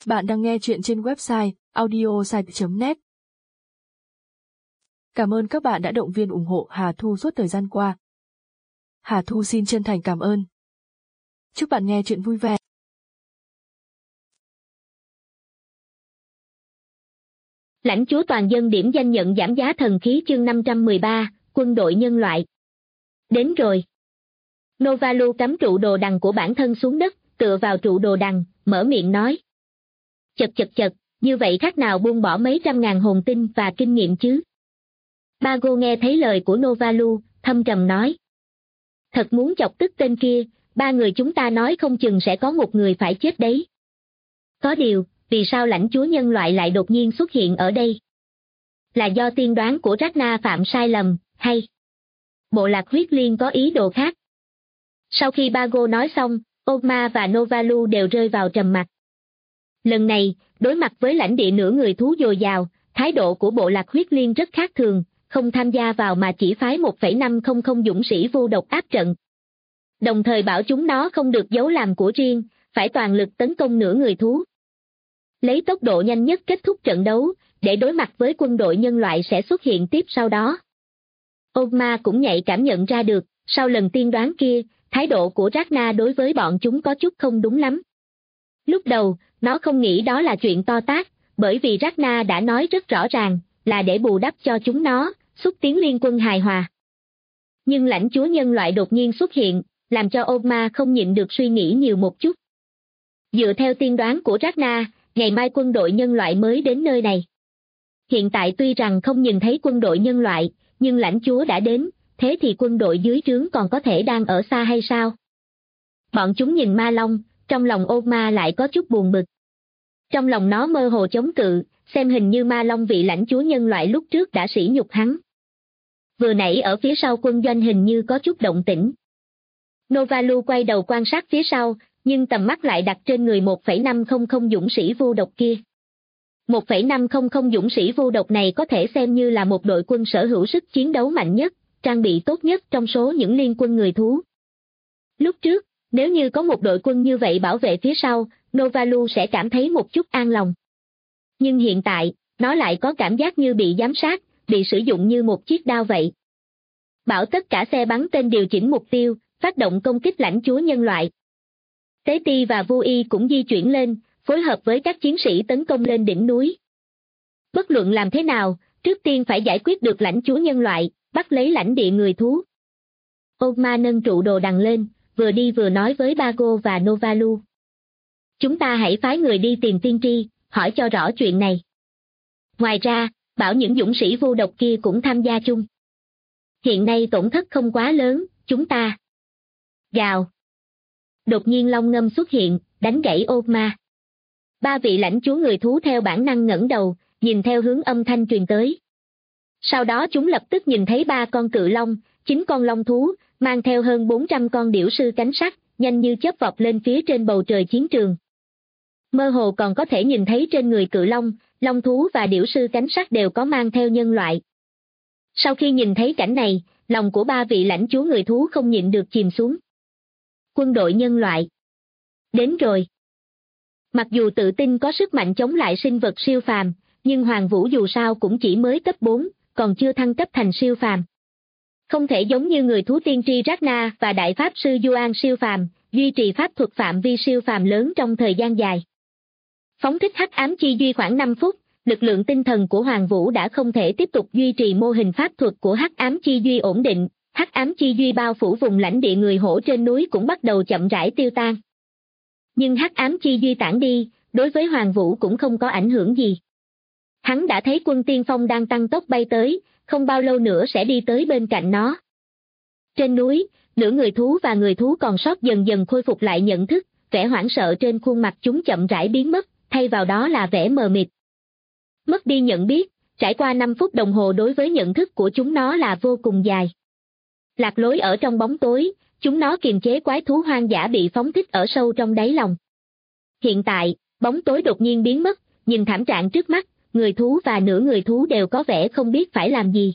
Bạn đang nghe chuyện trên website audiosite.net. Cảm ơn các bạn đã động viên ủng hộ Hà Thu suốt thời gian qua. Hà Thu xin chân thành cảm ơn. Chúc bạn nghe chuyện vui vẻ. Lãnh chúa toàn dân điểm danh nhận giảm giá thần khí chương 513, quân đội nhân loại. Đến rồi. Novalu cắm trụ đồ đằng của bản thân xuống đất, tựa vào trụ đồ đằng, mở miệng nói. Chật, như vậy khác nào buông bỏ mấy trăm ngàn hồn tinh và kinh nghiệm chứ? Bago nghe thấy lời của Novalu, thâm trầm nói. Thật muốn chọc tức tên kia, ba người chúng ta nói không chừng sẽ có một người phải chết đấy. Có điều, vì sao lãnh chúa nhân loại lại đột nhiên xuất hiện ở đây? Là do tiên đoán của Ragnar phạm sai lầm, hay bộ lạc huyết liên có ý đồ khác? Sau khi Bago nói xong, Ogma và Novalu đều rơi vào trầm mặc. Lần này, đối mặt với lãnh địa nửa người thú dồi dào, thái độ của bộ lạc huyết liên rất khác thường, không tham gia vào mà chỉ phái 1,500 dũng sĩ vô độc áp trận. Đồng thời bảo chúng nó không được giấu làm của riêng, phải toàn lực tấn công nửa người thú. Lấy tốc độ nhanh nhất kết thúc trận đấu, để đối mặt với quân đội nhân loại sẽ xuất hiện tiếp sau đó. Ogma cũng nhạy cảm nhận ra được, sau lần tiên đoán kia, thái độ của Ragnar đối với bọn chúng có chút không đúng lắm. Lúc đầu, nó không nghĩ đó là chuyện to tát, bởi vì Ragnar đã nói rất rõ ràng, là để bù đắp cho chúng nó, xúc tiến liên quân hài hòa. Nhưng lãnh chúa nhân loại đột nhiên xuất hiện, làm cho Ogma không nhịn được suy nghĩ nhiều một chút. Dựa theo tiên đoán của Ragnar, ngày mai quân đội nhân loại mới đến nơi này. Hiện tại tuy rằng không nhìn thấy quân đội nhân loại, nhưng lãnh chúa đã đến, thế thì quân đội dưới trướng còn có thể đang ở xa hay sao? Bọn chúng nhìn Ma Long, trong lòng Ogma lại có chút buồn bực. Trong lòng nó mơ hồ chống cự, xem hình như Ma Long vị lãnh chúa nhân loại lúc trước đã sỉ nhục hắn. Vừa nãy ở phía sau quân doanh hình như có chút động tĩnh. Novalu quay đầu quan sát phía sau, nhưng tầm mắt lại đặt trên người 1,500 dũng sĩ vô độc kia. 1,500 dũng sĩ vô độc này có thể xem như là một đội quân sở hữu sức chiến đấu mạnh nhất, trang bị tốt nhất trong số những liên quân người thú. Lúc trước, nếu như có một đội quân như vậy bảo vệ phía sau, Novalu sẽ cảm thấy một chút an lòng. Nhưng hiện tại, nó lại có cảm giác như bị giám sát, bị sử dụng như một chiếc đao vậy. Bảo tất cả xe bắn tên điều chỉnh mục tiêu, phát động công kích lãnh chúa nhân loại. Tế Ti và Vu Y cũng di chuyển lên, phối hợp với các chiến sĩ tấn công lên đỉnh núi. Bất luận làm thế nào, trước tiên phải giải quyết được lãnh chúa nhân loại, bắt lấy lãnh địa người thú. Ogma nâng trụ đồ đằng lên, vừa đi vừa nói với Bago và Novalu. Chúng ta hãy phái người đi tìm tiên tri, hỏi cho rõ chuyện này. Ngoài ra, bảo những dũng sĩ vô độc kia cũng tham gia chung. Hiện nay tổn thất không quá lớn, chúng ta. Gào. Đột nhiên long ngâm xuất hiện, đánh gãy Ogma. Ba vị lãnh chúa người thú theo bản năng ngẩng đầu, nhìn theo hướng âm thanh truyền tới. Sau đó chúng lập tức nhìn thấy 3 con cự long, 9 con long thú, mang theo hơn 400 con điểu sư cánh sắt, nhanh như chớp vọt lên phía trên bầu trời chiến trường. Mơ hồ còn có thể nhìn thấy trên người cự long, long thú và điểu sư cánh sắt đều có mang theo nhân loại. Sau khi nhìn thấy cảnh này, lòng của 3 vị lãnh chúa người thú không nhịn được chìm xuống. Quân đội nhân loại. Đến rồi. Mặc dù tự tin có sức mạnh chống lại sinh vật siêu phàm, nhưng Hoàng Vũ dù sao cũng chỉ mới cấp 4, còn chưa thăng cấp thành siêu phàm. Không thể giống như người thú tiên tri Ragnar và đại pháp sư Yuan siêu phàm, duy trì pháp thuật phạm vi siêu phàm lớn trong thời gian dài. Phóng thích hắc ám chi duy khoảng 5 phút, lực lượng tinh thần của Hoàng Vũ đã không thể tiếp tục duy trì mô hình pháp thuật của hắc ám chi duy ổn định, hắc ám chi duy bao phủ vùng lãnh địa người hổ trên núi cũng bắt đầu chậm rãi tiêu tan. Nhưng hắc ám chi duy tản đi, đối với Hoàng Vũ cũng không có ảnh hưởng gì. Hắn đã thấy quân tiên phong đang tăng tốc bay tới, không bao lâu nữa sẽ đi tới bên cạnh nó. Trên núi, nửa người thú và người thú còn sót dần dần khôi phục lại nhận thức, vẻ hoảng sợ trên khuôn mặt chúng chậm rãi biến mất, thay vào đó là vẻ mờ mịt. Mất đi nhận biết, trải qua 5 phút đồng hồ đối với nhận thức của chúng nó là vô cùng dài. Lạc lối ở trong bóng tối, chúng nó kiềm chế quái thú hoang dã bị phóng thích ở sâu trong đáy lòng. Hiện tại, bóng tối đột nhiên biến mất, nhìn thảm trạng trước mắt, người thú và nửa người thú đều có vẻ không biết phải làm gì.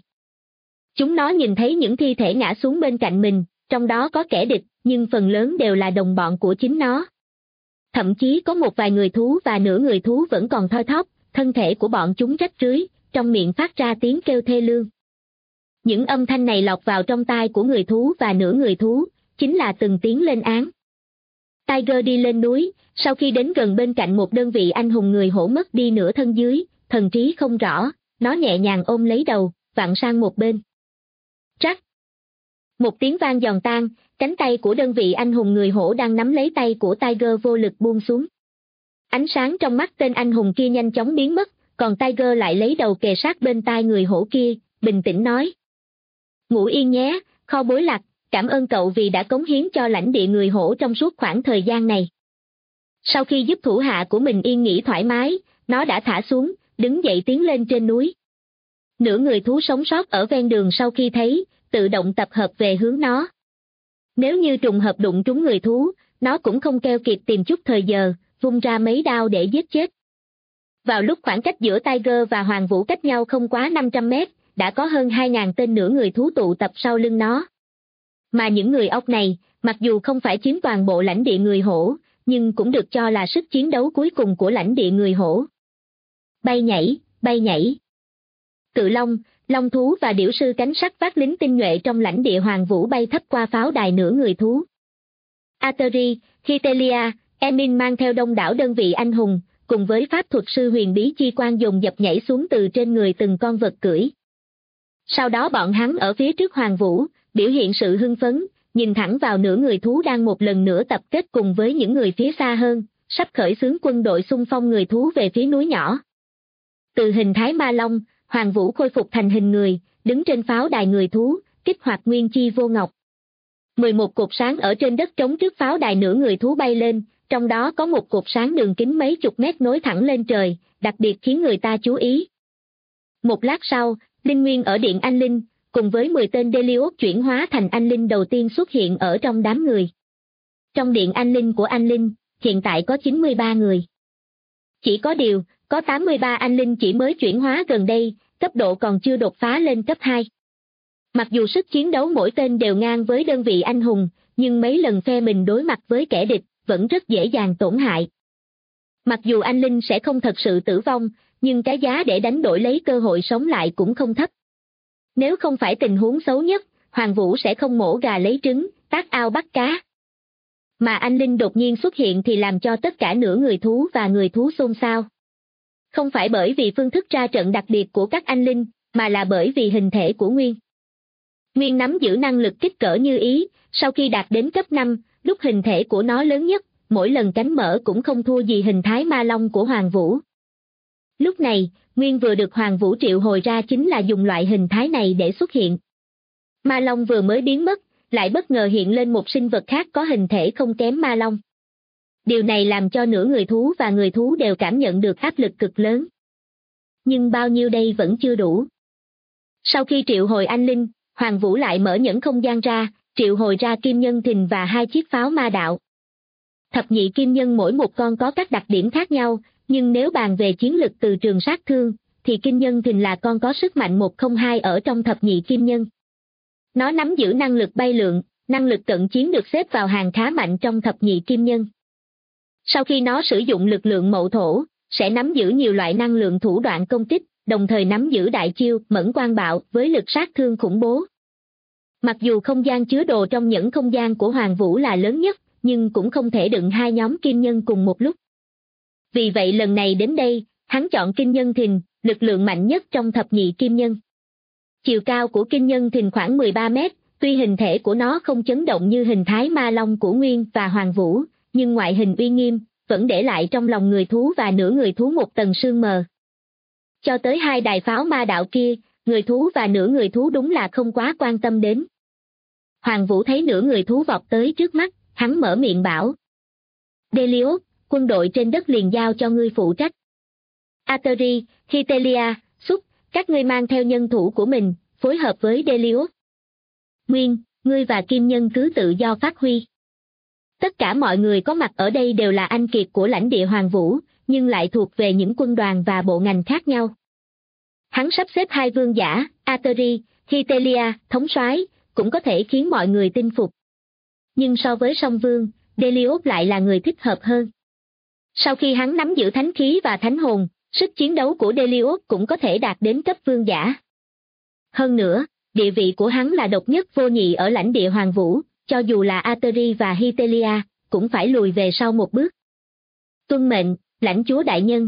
Chúng nó nhìn thấy những thi thể ngã xuống bên cạnh mình, trong đó có kẻ địch, nhưng phần lớn đều là đồng bọn của chính nó. Thậm chí có một vài người thú và nửa người thú vẫn còn thoi thóp, thân thể của bọn chúng rách rưới, trong miệng phát ra tiếng kêu thê lương. Những âm thanh này lọt vào trong tai của người thú và nửa người thú, chính là từng tiếng lên án. Tiger đi lên núi, sau khi đến gần bên cạnh một đơn vị anh hùng người hổ mất đi nửa thân dưới, thần trí không rõ, nó nhẹ nhàng ôm lấy đầu, vặn sang một bên. Rắc! Một tiếng vang giòn tan, cánh tay của đơn vị anh hùng người hổ đang nắm lấy tay của Tiger vô lực buông xuống. Ánh sáng trong mắt tên anh hùng kia nhanh chóng biến mất, còn Tiger lại lấy đầu kề sát bên tai người hổ kia, bình tĩnh nói. Ngủ yên nhé, kho bối lạc, cảm ơn cậu vì đã cống hiến cho lãnh địa người hổ trong suốt khoảng thời gian này. Sau khi giúp thủ hạ của mình yên nghỉ thoải mái, nó đã thả xuống, đứng dậy tiến lên trên núi. Nửa người thú sống sót ở ven đường sau khi thấy, tự động tập hợp về hướng nó. Nếu như trùng hợp đụng trúng người thú, nó cũng không keo kiệt tìm chút thời giờ, vung ra mấy đao để giết chết. Vào lúc khoảng cách giữa Tiger và Hoàng Vũ cách nhau không quá 500 mét, đã có hơn 2.000 tên nửa người thú tụ tập sau lưng nó. Mà những người ốc này, mặc dù không phải chiếm toàn bộ lãnh địa người hổ, nhưng cũng được cho là sức chiến đấu cuối cùng của lãnh địa người hổ. Bay nhảy, bay nhảy. Cự long, long thú và điểu sư cánh sắt vác lính tinh nhuệ trong lãnh địa Hoàng Vũ bay thấp qua pháo đài nửa người thú. Ateri, Hitelia, Emin mang theo đông đảo đơn vị anh hùng, cùng với pháp thuật sư huyền bí chi quan dồn dập nhảy xuống từ trên người từng con vật cưỡi. Sau đó bọn hắn ở phía trước Hoàng Vũ, biểu hiện sự hưng phấn, nhìn thẳng vào nửa người thú đang một lần nữa tập kết cùng với những người phía xa hơn, sắp khởi xướng quân đội xung phong người thú về phía núi nhỏ. Từ hình thái ma long, Hoàng Vũ khôi phục thành hình người, đứng trên pháo đài người thú, kích hoạt nguyên chi vô ngọc. 11 cột sáng ở trên đất trống trước pháo đài nửa người thú bay lên, trong đó có một cột sáng đường kính mấy chục mét nối thẳng lên trời, đặc biệt khiến người ta chú ý. Một lát sau, Linh Nguyên ở Điện Anh Linh, cùng với 10 tên Delios chuyển hóa thành anh linh đầu tiên xuất hiện ở trong đám người. Trong Điện Anh Linh của anh linh, hiện tại có 93 người. Chỉ có điều, có 83 anh linh chỉ mới chuyển hóa gần đây, cấp độ còn chưa đột phá lên cấp 2. Mặc dù sức chiến đấu mỗi tên đều ngang với đơn vị anh hùng, nhưng mấy lần phe mình đối mặt với kẻ địch, vẫn rất dễ dàng tổn hại. Mặc dù anh linh sẽ không thật sự tử vong, nhưng cái giá để đánh đổi lấy cơ hội sống lại cũng không thấp. Nếu không phải tình huống xấu nhất, Hoàng Vũ sẽ không mổ gà lấy trứng, tác ao bắt cá. Mà anh linh đột nhiên xuất hiện thì làm cho tất cả nửa người thú và người thú xôn xao. Không phải bởi vì phương thức ra trận đặc biệt của các anh linh, mà là bởi vì hình thể của Nguyên. Nguyên nắm giữ năng lực kích cỡ như ý, sau khi đạt đến cấp 5, lúc hình thể của nó lớn nhất, mỗi lần cánh mở cũng không thua gì hình thái ma long của Hoàng Vũ. Lúc này, Nguyên vừa được Hoàng Vũ triệu hồi ra chính là dùng loại hình thái này để xuất hiện. Ma long vừa mới biến mất, lại bất ngờ hiện lên một sinh vật khác có hình thể không kém ma long. Điều này làm cho nửa người thú và người thú đều cảm nhận được áp lực cực lớn. Nhưng bao nhiêu đây vẫn chưa đủ. Sau khi triệu hồi anh linh, Hoàng Vũ lại mở nhẫn không gian ra, triệu hồi ra kim nhân thìn và 2 chiếc pháo ma đạo. Thập nhị kim nhân mỗi một con có các đặc điểm khác nhau, nhưng nếu bàn về chiến lực từ trường sát thương, thì kim nhân thìn là con có sức mạnh 102 ở trong thập nhị kim nhân. Nó nắm giữ năng lực bay lượn, năng lực cận chiến được xếp vào hàng khá mạnh trong thập nhị kim nhân. Sau khi nó sử dụng lực lượng mậu thổ, sẽ nắm giữ nhiều loại năng lượng thủ đoạn công kích, đồng thời nắm giữ đại chiêu mẫn quang bạo với lực sát thương khủng bố. Mặc dù không gian chứa đồ trong nhẫn không gian của Hoàng Vũ là lớn nhất, nhưng cũng không thể đựng 2 nhóm kim nhân cùng một lúc. Vì vậy lần này đến đây, hắn chọn kim nhân thìn, lực lượng mạnh nhất trong thập nhị kim nhân. Chiều cao của kim nhân thìn khoảng 13 mét, tuy hình thể của nó không chấn động như hình thái ma long của Nguyên và Hoàng Vũ, nhưng ngoại hình uy nghiêm, vẫn để lại trong lòng người thú và nửa người thú một tầng sương mờ. Cho tới 2 đài pháo ma đạo kia, người thú và nửa người thú đúng là không quá quan tâm đến. Hoàng Vũ thấy nửa người thú vọt tới trước mắt, hắn mở miệng bảo. Delios, quân đội trên đất liền giao cho ngươi phụ trách. Ateri, Hitelia, Súc, các ngươi mang theo nhân thủ của mình, phối hợp với Delios. Nguyên, ngươi và Kim Nhân cứ tự do phát huy. Tất cả mọi người có mặt ở đây đều là anh kiệt của lãnh địa Hoàng Vũ, nhưng lại thuộc về những quân đoàn và bộ ngành khác nhau. Hắn sắp xếp 2 vương giả, Ateri, Hitelia, thống soái, cũng có thể khiến mọi người tin phục. Nhưng so với song vương, Delios lại là người thích hợp hơn. Sau khi hắn nắm giữ thánh khí và thánh hồn, sức chiến đấu của Delius cũng có thể đạt đến cấp vương giả. Hơn nữa, địa vị của hắn là độc nhất vô nhị ở lãnh địa Hoàng Vũ, cho dù là Atery và Hytelia, cũng phải lùi về sau một bước. Tuân mệnh, lãnh chúa đại nhân.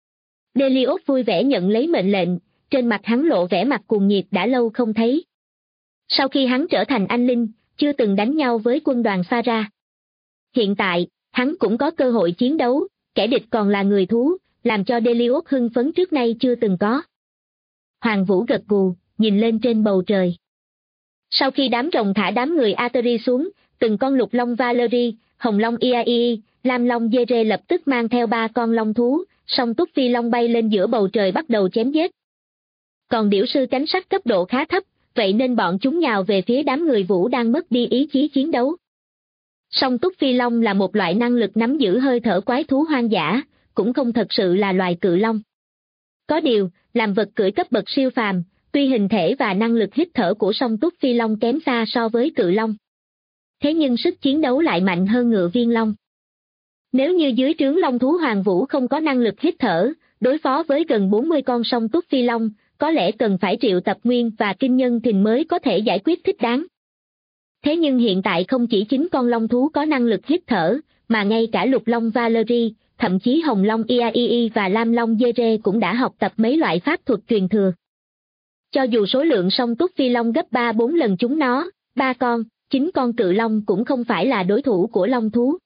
Delius vui vẻ nhận lấy mệnh lệnh, trên mặt hắn lộ vẻ mặt cuồng nhiệt đã lâu không thấy. Sau khi hắn trở thành anh linh, chưa từng đánh nhau với quân đoàn Phara. Hiện tại, hắn cũng có cơ hội chiến đấu, kẻ địch còn là người thú, làm cho Delius hưng phấn trước nay chưa từng có. Hoàng Vũ gật gù, nhìn lên trên bầu trời. Sau khi đám rồng thả đám người Atery xuống, từng con lục long Valerie, hồng long Iaii, lam long Dere lập tức mang theo 3 con long thú, song túc phi long bay lên giữa bầu trời bắt đầu chém giết. Còn điểu sư cánh sắt cấp độ khá thấp, vậy nên bọn chúng nhào về phía đám người Vũ đang mất đi ý chí chiến đấu. Song túc phi long là một loại năng lực nắm giữ hơi thở quái thú hoang dã, cũng không thật sự là loài cự long. Có điều, làm vật cưỡi cấp bậc siêu phàm, tuy hình thể và năng lực hít thở của song túc phi long kém xa so với cự long. Thế nhưng sức chiến đấu lại mạnh hơn ngựa viên long. Nếu như dưới trướng long thú Hoàng Vũ không có năng lực hít thở, đối phó với gần 40 con song túc phi long, có lẽ cần phải triệu tập Nguyên và Kinh Nhân Thìn mới có thể giải quyết thích đáng. Thế nhưng hiện tại không chỉ 9 con long thú có năng lực hít thở, mà ngay cả lục long Valerie, thậm chí hồng long Iaii và lam long Dere cũng đã học tập mấy loại pháp thuật truyền thừa. Cho dù số lượng song túc phi long gấp 3-4 lần chúng nó, 3 con, 9 con cự long cũng không phải là đối thủ của long thú.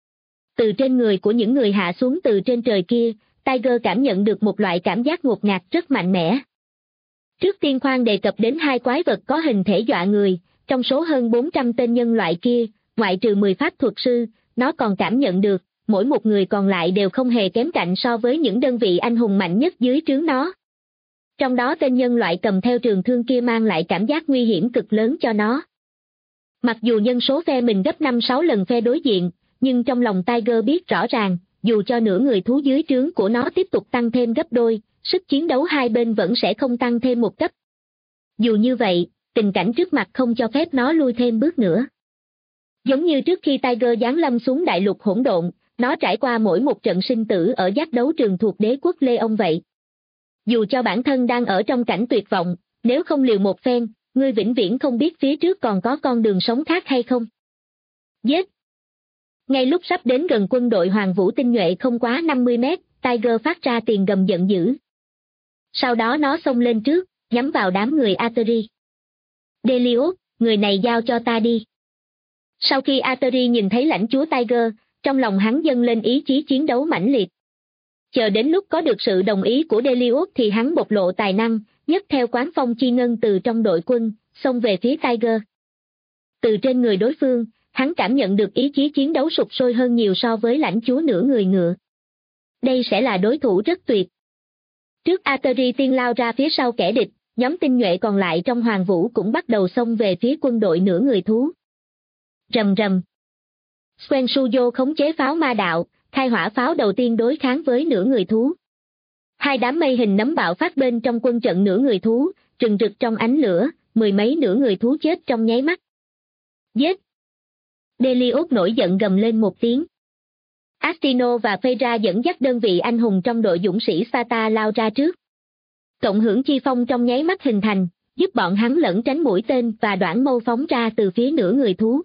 Từ trên người của những người hạ xuống từ trên trời kia, Tiger cảm nhận được một loại cảm giác ngột ngạt rất mạnh mẽ. Trước tiên khoan đề cập đến 2 quái vật có hình thể dọa người, trong số hơn 400 tên nhân loại kia, ngoại trừ 10 pháp thuật sư, nó còn cảm nhận được, mỗi một người còn lại đều không hề kém cạnh so với những đơn vị anh hùng mạnh nhất dưới trướng nó. Trong đó tên nhân loại cầm theo trường thương kia mang lại cảm giác nguy hiểm cực lớn cho nó. Mặc dù nhân số phe mình gấp 5-6 lần phe đối diện, nhưng trong lòng Tiger biết rõ ràng, dù cho nửa người thú dưới trướng của nó tiếp tục tăng thêm gấp đôi, sức chiến đấu hai bên vẫn sẽ không tăng thêm một cấp. Dù như vậy, tình cảnh trước mặt không cho phép nó lui thêm bước nữa. Giống như trước khi Tiger giáng lâm xuống đại lục hỗn độn, nó trải qua mỗi một trận sinh tử ở giác đấu trường thuộc đế quốc Lê Ông vậy. Dù cho bản thân đang ở trong cảnh tuyệt vọng, nếu không liều một phen, ngươi vĩnh viễn không biết phía trước còn có con đường sống khác hay không. Giết! Ngay lúc sắp đến gần quân đội Hoàng Vũ tinh nhuệ không quá 50 mét, Tiger phát ra tiền gầm giận dữ. Sau đó nó xông lên trước, nhắm vào đám người Atery. Delius, người này giao cho ta đi. Sau khi Atery nhìn thấy lãnh chúa Tiger, trong lòng hắn dâng lên ý chí chiến đấu mãnh liệt. Chờ đến lúc có được sự đồng ý của Delius thì hắn bộc lộ tài năng, nhấc theo quán phong chi ngân từ trong đội quân, xông về phía Tiger. Từ trên người đối phương, hắn cảm nhận được ý chí chiến đấu sục sôi hơn nhiều so với lãnh chúa nửa người ngựa. Đây sẽ là đối thủ rất tuyệt. Trước Atery tiên lao ra phía sau kẻ địch, nhóm tinh nhuệ còn lại trong Hoàng Vũ cũng bắt đầu xông về phía quân đội nửa người thú. Rầm rầm. Swen Suyo khống chế pháo ma đạo, khai hỏa pháo đầu tiên đối kháng với nửa người thú. Hai đám mây hình nấm bạo phát bên trong quân trận nửa người thú, rừng rực trong ánh lửa, 10 mấy nửa người thú chết trong nháy mắt. Giết! Delius nổi giận gầm lên một tiếng. Astino và Phaedra dẫn dắt đơn vị anh hùng trong đội dũng sĩ Sparta lao ra trước. Cộng hưởng chi phong trong nháy mắt hình thành, giúp bọn hắn lẫn tránh mũi tên và đoản mâu phóng ra từ phía nửa người thú.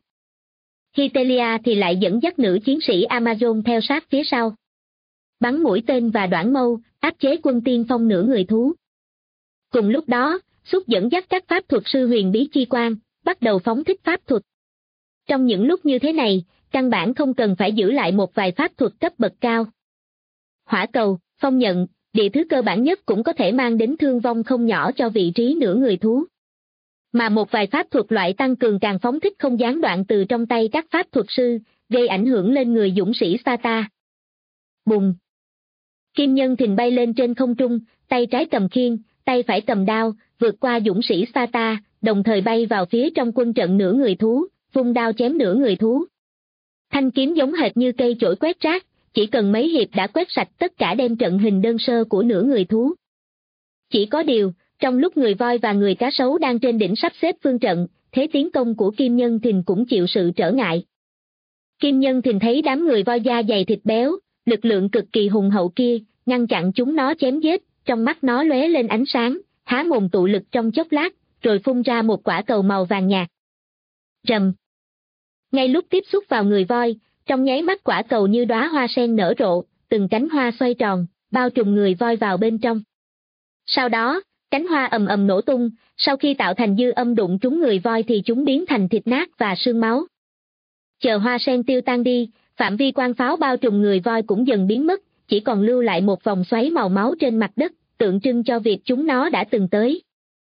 Hytelia thì lại dẫn dắt nữ chiến sĩ Amazon theo sát phía sau. Bắn mũi tên và đoản mâu, áp chế quân tiên phong nửa người thú. Cùng lúc đó, Xúc dẫn dắt các pháp thuật sư huyền bí chi quan, bắt đầu phóng thích pháp thuật. Trong những lúc như thế này, căn bản không cần phải giữ lại một vài pháp thuật cấp bậc cao. Hỏa cầu, phong nhận, địa thứ cơ bản nhất cũng có thể mang đến thương vong không nhỏ cho vị trí nửa người thú. Mà một vài pháp thuật loại tăng cường càng phóng thích không gián đoạn từ trong tay các pháp thuật sư, gây ảnh hưởng lên người dũng sĩ Sparta. Bùng! Kim Nhân Thìn bay lên trên không trung, tay trái cầm khiên, tay phải cầm đao, vượt qua dũng sĩ Sparta, đồng thời bay vào phía trong quân trận nửa người thú, vung đao chém nửa người thú. Thanh kiếm giống hệt như cây chổi quét rác, chỉ cần mấy hiệp đã quét sạch tất cả đem trận hình đơn sơ của nửa người thú. Chỉ có điều, trong lúc người voi và người cá sấu đang trên đỉnh sắp xếp phương trận, thế tiến công của Kim Nhân Thìn cũng chịu sự trở ngại. Kim Nhân Thìn thấy đám người voi da dày thịt béo, lực lượng cực kỳ hùng hậu kia, ngăn chặn chúng nó chém giết, trong mắt nó lóe lên ánh sáng, há mồm tụ lực trong chốc lát, rồi phun ra một quả cầu màu vàng nhạt. Rầm. Ngay lúc tiếp xúc vào người voi, trong nháy mắt quả cầu như đóa hoa sen nở rộ, từng cánh hoa xoay tròn, bao trùm người voi vào bên trong. Sau đó, cánh hoa ầm ầm nổ tung, sau khi tạo thành dư âm đụng trúng người voi thì chúng biến thành thịt nát và xương máu. Chờ hoa sen tiêu tan đi, phạm vi quang pháo bao trùm người voi cũng dần biến mất, chỉ còn lưu lại một vòng xoáy màu máu trên mặt đất, tượng trưng cho việc chúng nó đã từng tới.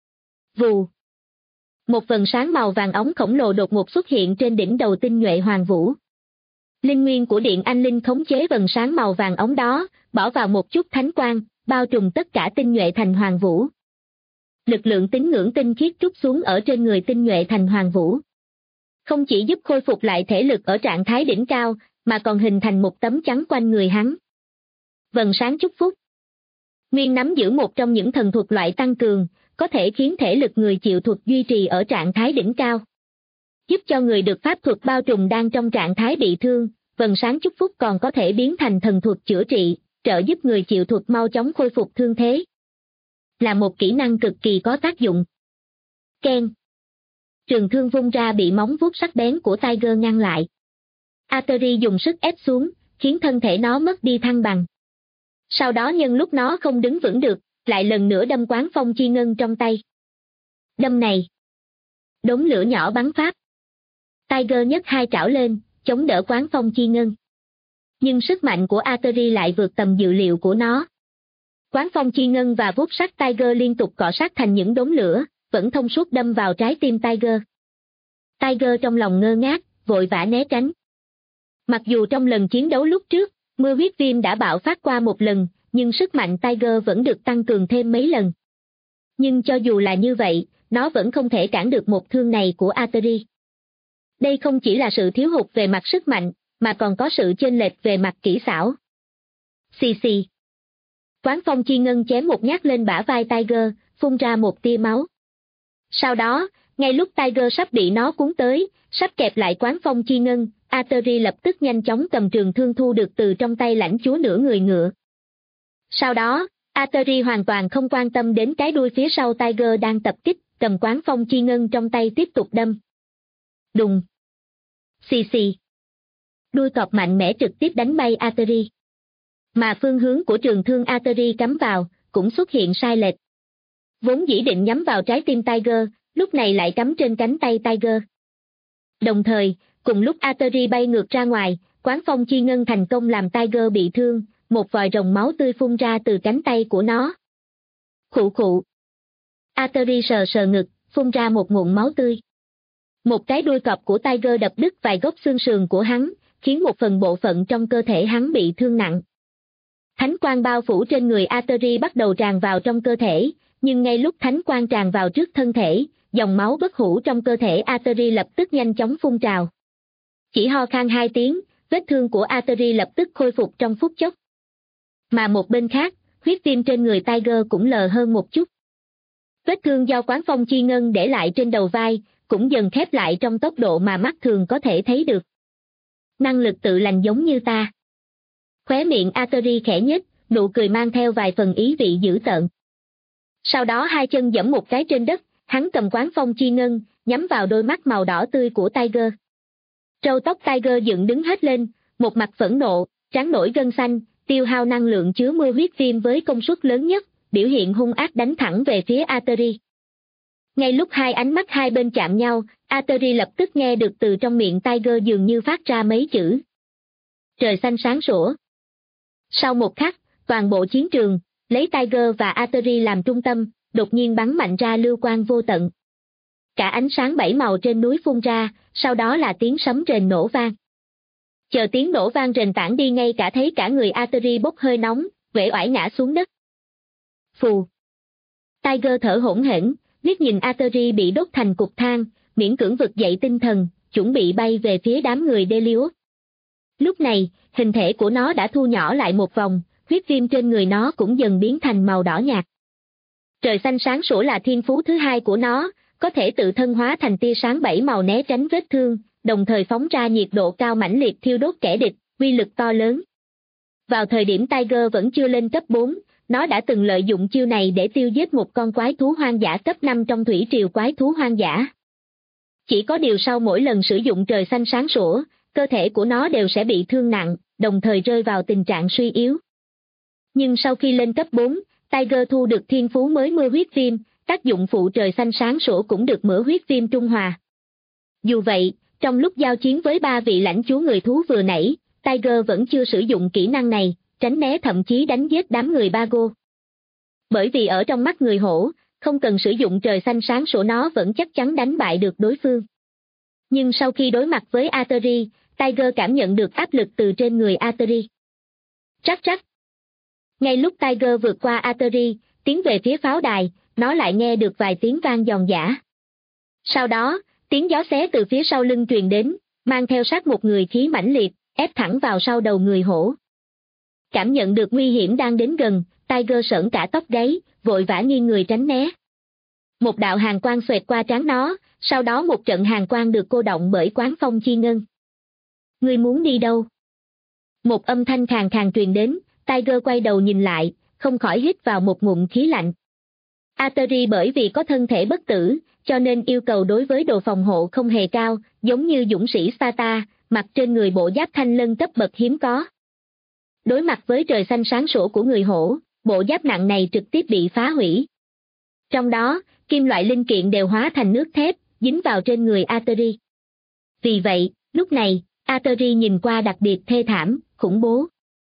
Vù. Một vầng sáng màu vàng óng khổng lồ đột ngột xuất hiện trên đỉnh đầu tinh nhuệ Hoàng Vũ. Linh nguyên của Điện Anh Linh khống chế vầng sáng màu vàng óng đó, bỏ vào một chút thánh quang, bao trùm tất cả tinh nhuệ thành Hoàng Vũ. Lực lượng tín ngưỡng tinh khiết trút xuống ở trên người tinh nhuệ thành Hoàng Vũ. Không chỉ giúp khôi phục lại thể lực ở trạng thái đỉnh cao, mà còn hình thành một tấm chắn quanh người hắn. Vầng sáng chúc phúc. Nguyên nắm giữ một trong những thần thuật loại tăng cường, có thể khiến thể lực người chịu thuật duy trì ở trạng thái đỉnh cao. Giúp cho người được pháp thuật bao trùm đang trong trạng thái bị thương, vầng sáng chúc phúc còn có thể biến thành thần thuật chữa trị, trợ giúp người chịu thuật mau chóng khôi phục thương thế. Là một kỹ năng cực kỳ có tác dụng. Keng. Trường thương vung ra bị móng vuốt sắc bén của Tiger ngăn lại. Atari dùng sức ép xuống, khiến thân thể nó mất đi thăng bằng. Sau đó nhân lúc nó không đứng vững được, lại lần nữa đâm Quán Phong Chi Ngân trong tay. Đâm này. Đống lửa nhỏ bắn pháp. Tiger nhấc hai trảo lên, chống đỡ Quán Phong Chi Ngân. Nhưng sức mạnh của Atari lại vượt tầm dự liệu của nó. Quán Phong Chi Ngân và vuốt sắt Tiger liên tục cọ sát thành những đống lửa, vẫn thông suốt đâm vào trái tim Tiger. Tiger trong lòng ngơ ngác, vội vã né tránh. Mặc dù trong lần chiến đấu lúc trước, mưa huyết viêm đã bạo phát qua một lần, nhưng sức mạnh Tiger vẫn được tăng cường thêm mấy lần. Nhưng cho dù là như vậy, nó vẫn không thể cản được một thương này của Atari. Đây không chỉ là sự thiếu hụt về mặt sức mạnh, mà còn có sự chênh lệch về mặt kỹ xảo. Xì xì. Quán Phong Chi Ngân chém một nhát lên bả vai Tiger, phun ra một tia máu. Sau đó, ngay lúc Tiger sắp bị nó cuốn tới, sắp kẹp lại Quán Phong Chi Ngân, Atari lập tức nhanh chóng cầm trường thương thu được từ trong tay lãnh chúa nửa người ngựa. Sau đó, Atari hoàn toàn không quan tâm đến cái đuôi phía sau Tiger đang tập kích, cầm Quán Phong Chi Ngân trong tay tiếp tục đâm. Đùng. Xì xì. Đuôi cọp mạnh mẽ trực tiếp đánh bay Atari. Mà phương hướng của trường thương Atari cắm vào, cũng xuất hiện sai lệch. Vốn dĩ định nhắm vào trái tim Tiger, lúc này lại cắm trên cánh tay Tiger. Đồng thời, cùng lúc Atari bay ngược ra ngoài, Quán Phong Chi Ngân thành công làm Tiger bị thương, một vòi rồng máu tươi phun ra từ cánh tay của nó. Khụ khụ. Atari sờ sờ ngực, phun ra một ngụm máu tươi. Một cái đuôi cọp của Tiger đập đứt vài gốc xương sườn của hắn, khiến một phần bộ phận trong cơ thể hắn bị thương nặng. Thánh quang bao phủ trên người Atari bắt đầu tràn vào trong cơ thể, nhưng ngay lúc thánh quang tràn vào trước thân thể, dòng máu bất hủ trong cơ thể Atari lập tức nhanh chóng phun trào. Chỉ ho khan 2 tiếng, vết thương của Atari lập tức khôi phục trong phút chốc. Mà một bên khác, huyết viêm trên người Tiger cũng lờ hơn một chút. Vết thương do Quán Phong Chi Ngân để lại trên đầu vai, cũng dần khép lại trong tốc độ mà mắt thường có thể thấy được. Năng lực tự lành giống như ta. Khóe miệng Atari khẽ nhếch, nụ cười mang theo vài phần ý vị dữ tợn. Sau đó hai chân giẫm một cái trên đất, hắn cầm Quán Phong Chi Ngân, nhắm vào đôi mắt màu đỏ tươi của Tiger. Râu tóc Tiger dựng đứng hết lên, một mặt phẫn nộ, trán nổi gân xanh, tiêu hao năng lượng chứa mưa huyết viêm với công suất lớn nhất, biểu hiện hung ác đánh thẳng về phía Atari. Ngay lúc hai ánh mắt hai bên chạm nhau, Atari lập tức nghe được từ trong miệng Tiger dường như phát ra mấy chữ. Trời xanh sáng sủa. Sau một khắc, toàn bộ chiến trường, lấy Tiger và Atari làm trung tâm, đột nhiên bắn mạnh ra lưu quang vô tận. Cả ánh sáng 7 màu trên núi phun ra, sau đó là tiếng sấm rền nổ vang. Chờ tiếng nổ vang rền tản đi ngay cả thấy cả người Atari bốc hơi nóng, uể oải ngã xuống đất. Phù. Tiger thở hổn hển, liếc nhìn Atari bị đốt thành cục than, miễn cưỡng vực dậy tinh thần, chuẩn bị bay về phía đám người Delius. Lúc này, hình thể của nó đã thu nhỏ lại một vòng, huyết viêm trên người nó cũng dần biến thành màu đỏ nhạt. Trời xanh sáng sủa là thiên phú thứ hai của nó, có thể tự thân hóa thành tia sáng 7 màu né tránh vết thương, đồng thời phóng ra nhiệt độ cao mãnh liệt thiêu đốt kẻ địch, uy lực to lớn. Vào thời điểm Tiger vẫn chưa lên cấp 4, nó đã từng lợi dụng chiêu này để tiêu giết một con quái thú hoang dã cấp 5 trong thủy triều quái thú hoang dã. Chỉ có điều sau mỗi lần sử dụng trời xanh sáng sủa, cơ thể của nó đều sẽ bị thương nặng, đồng thời rơi vào tình trạng suy yếu. Nhưng sau khi lên cấp 4, Tiger thu được thiên phú mới mưa huyết viêm, tác dụng phụ trời xanh sáng sủa cũng được mưa huyết viêm trung hòa. Dù vậy, trong lúc giao chiến với 3 vị lãnh chúa người thú vừa nãy, Tiger vẫn chưa sử dụng kỹ năng này, tránh né thậm chí đánh giết đám người Bago. Bởi vì ở trong mắt người hổ, không cần sử dụng trời xanh sáng sủa nó vẫn chắc chắn đánh bại được đối phương. Nhưng sau khi đối mặt với Ateri, Tiger cảm nhận được áp lực từ trên người Ateri. Rắc rắc. Ngay lúc Tiger vượt qua Ateri, tiến về phía pháo đài, nó lại nghe được vài tiếng vang giòn giã. Sau đó, tiếng gió xé từ phía sau lưng truyền đến, mang theo sát một người khí mãnh liệt, ép thẳng vào sau đầu người hổ. Cảm nhận được nguy hiểm đang đến gần, Tiger sởn cả tóc gáy, vội vã nghiêng người tránh né. Một đạo hàn quang xoẹt qua trán nó, sau đó một trận hàn quang được cô động bởi Quán Phong Chi Ngân. Ngươi muốn đi đâu? Một âm thanh khàn khàn truyền đến, Tiger quay đầu nhìn lại, không khỏi hít vào một ngụm khí lạnh. Ateri bởi vì có thân thể bất tử, cho nên yêu cầu đối với đồ phòng hộ không hề cao, giống như dũng sĩ Sparta, mặc trên người bộ giáp thanh lân cấp bậc hiếm có. Đối mặt với trời xanh sáng sủa của người hổ, bộ giáp nặng này trực tiếp bị phá hủy. Trong đó, kim loại linh kiện đều hóa thành nước thép, dính vào trên người Ateri. Vì vậy, lúc này, Ateri nhìn qua đặc biệt thê thảm, khủng bố.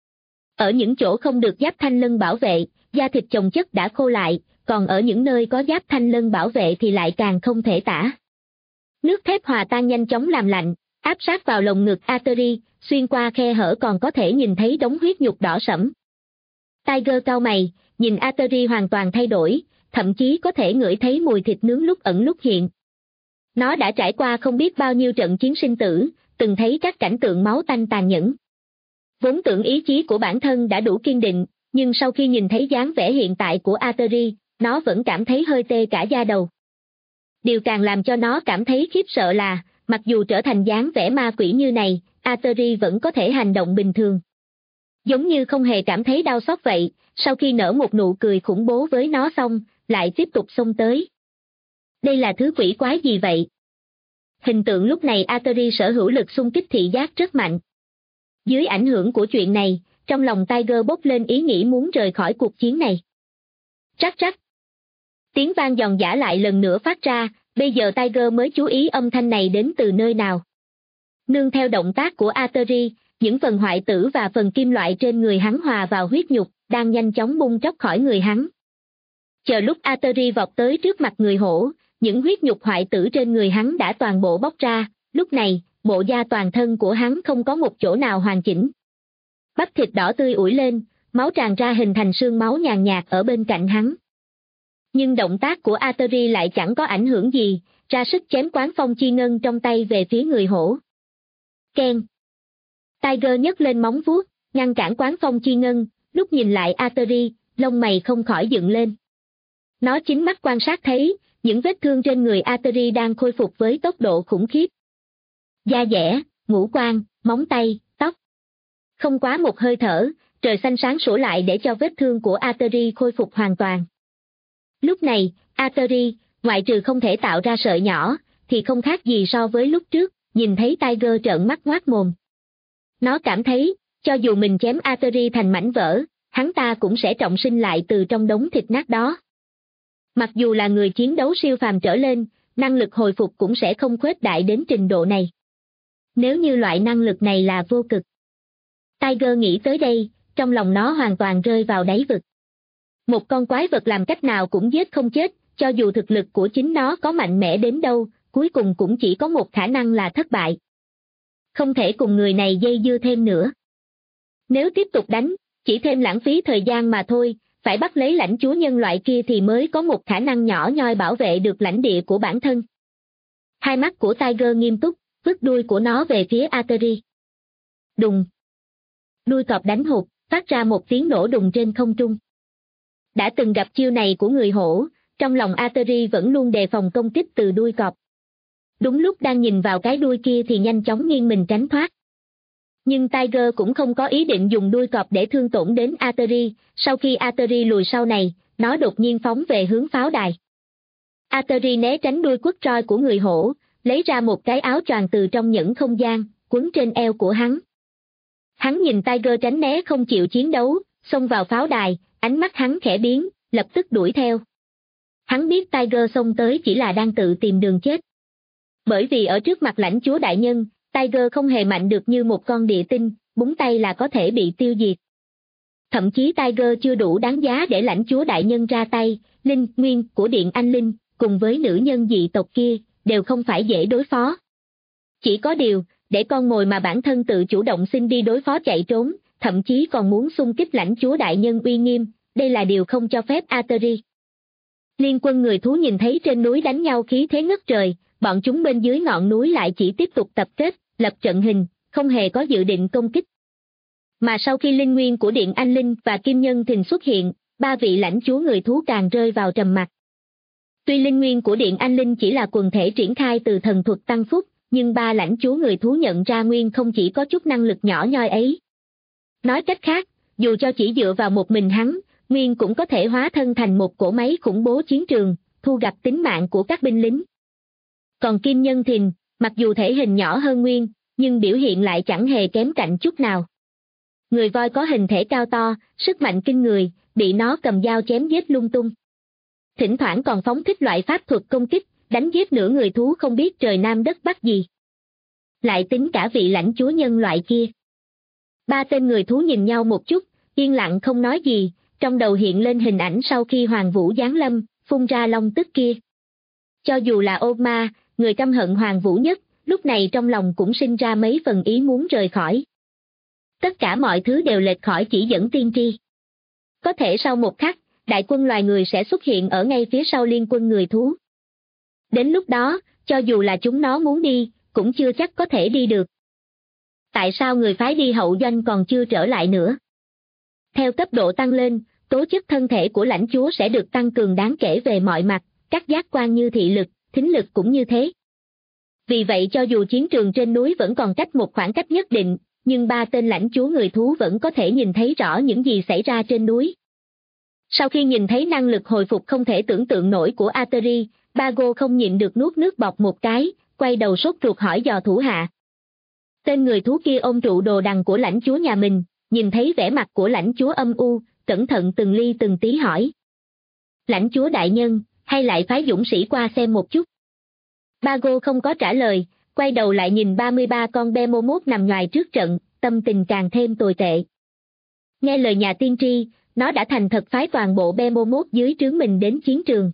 Ở những chỗ không được giáp thanh lân bảo vệ, da thịt chồng chất đã khô lại, còn ở những nơi có giáp thanh lân bảo vệ thì lại càng không thể tả. Nước thép hòa tan nhanh chóng làm lạnh, áp sát vào lồng ngực Ateri, xuyên qua khe hở còn có thể nhìn thấy đống huyết nhục đỏ sẫm. Tiger cau mày, nhìn Ateri hoàn toàn thay đổi, thậm chí có thể ngửi thấy mùi thịt nướng lúc ẩn lúc hiện. Nó đã trải qua không biết bao nhiêu trận chiến sinh tử, từng thấy các cảnh tượng máu tanh tàn nhẫn. Vốn tưởng ý chí của bản thân đã đủ kiên định, nhưng sau khi nhìn thấy dáng vẻ hiện tại của Ateri, nó vẫn cảm thấy hơi tê cả da đầu. Điều càng làm cho nó cảm thấy khiếp sợ là, mặc dù trở thành dáng vẻ ma quỷ như này, Ateri vẫn có thể hành động bình thường. Giống như không hề cảm thấy đau xót vậy, sau khi nở một nụ cười khủng bố với nó xong, lại tiếp tục xông tới. Đây là thứ quỷ quái gì vậy? Hình tượng lúc này Ateri sở hữu lực xung kích thị giác rất mạnh. Dưới ảnh hưởng của chuyện này, trong lòng Tiger bốc lên ý nghĩ muốn rời khỏi cuộc chiến này. Rắc rắc. Tiếng vang giòn giã lại lần nữa phát ra, bây giờ Tiger mới chú ý âm thanh này đến từ nơi nào. Nương theo động tác của Ateri, những phần hoại tử và phần kim loại trên người hắn hòa vào huyết nhục, đang nhanh chóng bung tróc khỏi người hắn. Chờ lúc Ateri vọt tới trước mặt người hổ, những huyết nhục hoại tử trên người hắn đã toàn bộ bóc ra, lúc này, bộ da toàn thân của hắn không có một chỗ nào hoàn chỉnh. Bắp thịt đỏ tươi ủi lên, máu tràn ra hình thành sương máu nhàn nhạt ở bên cạnh hắn. Nhưng động tác của Ateri lại chẳng có ảnh hưởng gì, ra sức chém Quán Phong Chi Ngân trong tay về phía người hổ. Keng. Tiger nhấc lên móng vuốt, ngăn cản Quán Phong Chi Ngân, lúc nhìn lại Ateri, lông mày không khỏi dựng lên. Nó chính mắt quan sát thấy, những vết thương trên người Ateri đang khôi phục với tốc độ khủng khiếp. Da dẻ, ngũ quan, móng tay, tóc. Không quá một hơi thở, trời xanh sáng sủa lại để cho vết thương của Ateri khôi phục hoàn toàn. Lúc này, Ateri, ngoại trừ không thể tạo ra sợi nhỏ, thì không khác gì so với lúc trước, nhìn thấy Tiger trợn mắt ngoác mồm. Nó cảm thấy, cho dù mình chém Ateri thành mảnh vỡ, hắn ta cũng sẽ trọng sinh lại từ trong đống thịt nát đó. Mặc dù là người chiến đấu siêu phàm trở lên, năng lực hồi phục cũng sẽ không khuếch đại đến trình độ này. Nếu như loại năng lực này là vô cực. Tiger nghĩ tới đây, trong lòng nó hoàn toàn rơi vào đáy vực. Một con quái vật làm cách nào cũng giết không chết, cho dù thực lực của chính nó có mạnh mẽ đến đâu, cuối cùng cũng chỉ có một khả năng là thất bại. Không thể cùng người này dây dưa thêm nữa. Nếu tiếp tục đánh, chỉ thêm lãng phí thời gian mà thôi, phải bắt lấy lãnh chúa nhân loại kia thì mới có một khả năng nhỏ nhoi bảo vệ được lãnh địa của bản thân. Hai mắt của Tiger nghiêm túc, vứt đuôi của nó về phía Ateri. Đùng. Đuôi cọp đánh hụt, phát ra một tiếng nổ đùng trên không trung. Đã từng gặp chiêu này của người hổ, trong lòng Ateri vẫn luôn đề phòng công kích từ đuôi cọp. Đúng lúc đang nhìn vào cái đuôi kia thì nhanh chóng nghiêng mình tránh thoát. Nhưng Tiger cũng không có ý định dùng đuôi cọp để thương tổn đến Artery. Sau khi Artery lùi sau này, nó đột nhiên phóng về hướng pháo đài. Artery né tránh đuôi quất roi của người hổ, lấy ra một cái áo choàng từ trong nhẫn không gian, quấn trên eo của hắn. Hắn nhìn Tiger tránh né không chịu chiến đấu, xông vào pháo đài, ánh mắt hắn khẽ biến, lập tức đuổi theo. Hắn biết Tiger xông tới chỉ là đang tự tìm đường chết. Bởi vì ở trước mặt lãnh chúa đại nhân, Tiger không hề mạnh được như một con địa tinh, búng tay là có thể bị tiêu diệt. Thậm chí Tiger chưa đủ đáng giá để lãnh chúa đại nhân ra tay, linh nguyên của Điện Anh Linh, cùng với nữ nhân dị tộc kia, đều không phải dễ đối phó. Chỉ có điều, để con mồi mà bản thân tự chủ động xin đi đối phó chạy trốn, thậm chí còn muốn xung kích lãnh chúa đại nhân uy nghiêm, đây là điều không cho phép Artery. Liên quân người thú nhìn thấy trên núi đánh nhau khí thế ngất trời, bọn chúng bên dưới ngọn núi lại chỉ tiếp tục tập kết, lập trận hình, không hề có dự định công kích. Mà sau khi linh nguyên của Điện Anh Linh và Kim Nhân Thìn xuất hiện, ba vị lãnh chúa người thú càng rơi vào trầm mặc. Tuy linh nguyên của Điện Anh Linh chỉ là quần thể triển khai từ thần thuật tăng phúc, nhưng ba lãnh chúa người thú nhận ra nguyên không chỉ có chút năng lực nhỏ nhoi ấy. Nói cách khác, dù cho chỉ dựa vào một mình hắn, Nguyên cũng có thể hóa thân thành một cỗ máy khủng bố chiến trường, thu gặt tính mạng của các binh lính. Còn Kim Nhân Thìn, mặc dù thể hình nhỏ hơn Nguyên, nhưng biểu hiện lại chẳng hề kém cạnh chút nào. Người voi có hình thể cao to, sức mạnh kinh người, bị nó cầm dao chém giết lung tung. Thỉnh thoảng còn phóng thích loại pháp thuật công kích, đánh giết nửa người thú không biết trời nam đất bắc gì. Lại tính cả vị lãnh chúa nhân loại kia. Ba tên người thú nhìn nhau một chút, yên lặng không nói gì, trong đầu hiện lên hình ảnh sau khi Hoàng Vũ giáng lâm, phun ra long tức kia. Cho dù là Oma, người căm hận Hoàng Vũ nhất, lúc này trong lòng cũng sinh ra mấy phần ý muốn rời khỏi. Tất cả mọi thứ đều lệch khỏi chỉ dẫn tiên tri. Có thể sau một khắc, đại quân loài người sẽ xuất hiện ở ngay phía sau liên quân người thú. Đến lúc đó, cho dù là chúng nó muốn đi, cũng chưa chắc có thể đi được. Tại sao người phái đi hậu doanh còn chưa trở lại nữa? Theo cấp độ tăng lên, tố chất thân thể của lãnh chúa sẽ được tăng cường đáng kể về mọi mặt, các giác quan như thị lực, thính lực cũng như thế. Vì vậy cho dù chiến trường trên núi vẫn còn cách một khoảng cách nhất định, nhưng ba tên lãnh chúa người thú vẫn có thể nhìn thấy rõ những gì xảy ra trên núi. Sau khi nhìn thấy năng lực hồi phục không thể tưởng tượng nổi của Artery, Bago không nhịn được nuốt nước bọt một cái, quay đầu sốt ruột hỏi dò thủ hạ. Tên người thú kia ôm trụ đồ đằng của lãnh chúa nhà mình, nhìn thấy vẻ mặt của lãnh chúa âm u, cẩn thận từng ly từng tí hỏi. Lãnh chúa đại nhân, hay lại phái dũng sĩ qua xem một chút? Bago không có trả lời, quay đầu lại nhìn 33 con Behemoth nằm nhoài trước trận, tâm tình càng thêm tồi tệ. Nghe lời nhà tiên tri, nó đã thành thật phái toàn bộ Behemoth dưới trướng mình đến chiến trường.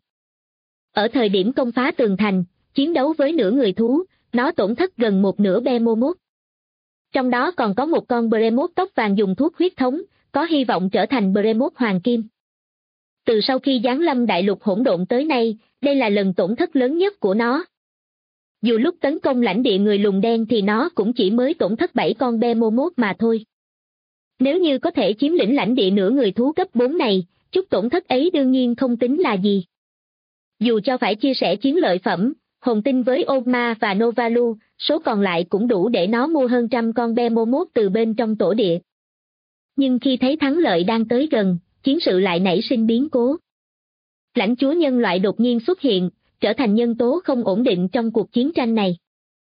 Ở thời điểm công phá tường thành, chiến đấu với nửa người thú, nó tổn thất gần một nửa Behemoth. Trong đó còn có một con Behemoth tóc vàng dùng thuốc huyết thống, có hy vọng trở thành Behemoth hoàng kim. Từ sau khi giáng lâm đại lục hỗn độn tới nay, đây là lần tổn thất lớn nhất của nó. Dù lúc tấn công lãnh địa người lùn đen thì nó cũng chỉ mới tổn thất 7 con Behemoth mà thôi. Nếu như có thể chiếm lĩnh lãnh địa nửa người thú cấp 4 này, chút tổn thất ấy đương nhiên không tính là gì. Dù cho phải chia sẻ chiến lợi phẩm, hồn tinh với Oma và Novalu, số còn lại cũng đủ để nó mua hơn 100 con Behemoth từ bên trong tổ địa. Nhưng khi thấy thắng lợi đang tới gần, chiến sự lại nảy sinh biến cố. Lãnh chúa nhân loại đột nhiên xuất hiện, trở thành nhân tố không ổn định trong cuộc chiến tranh này.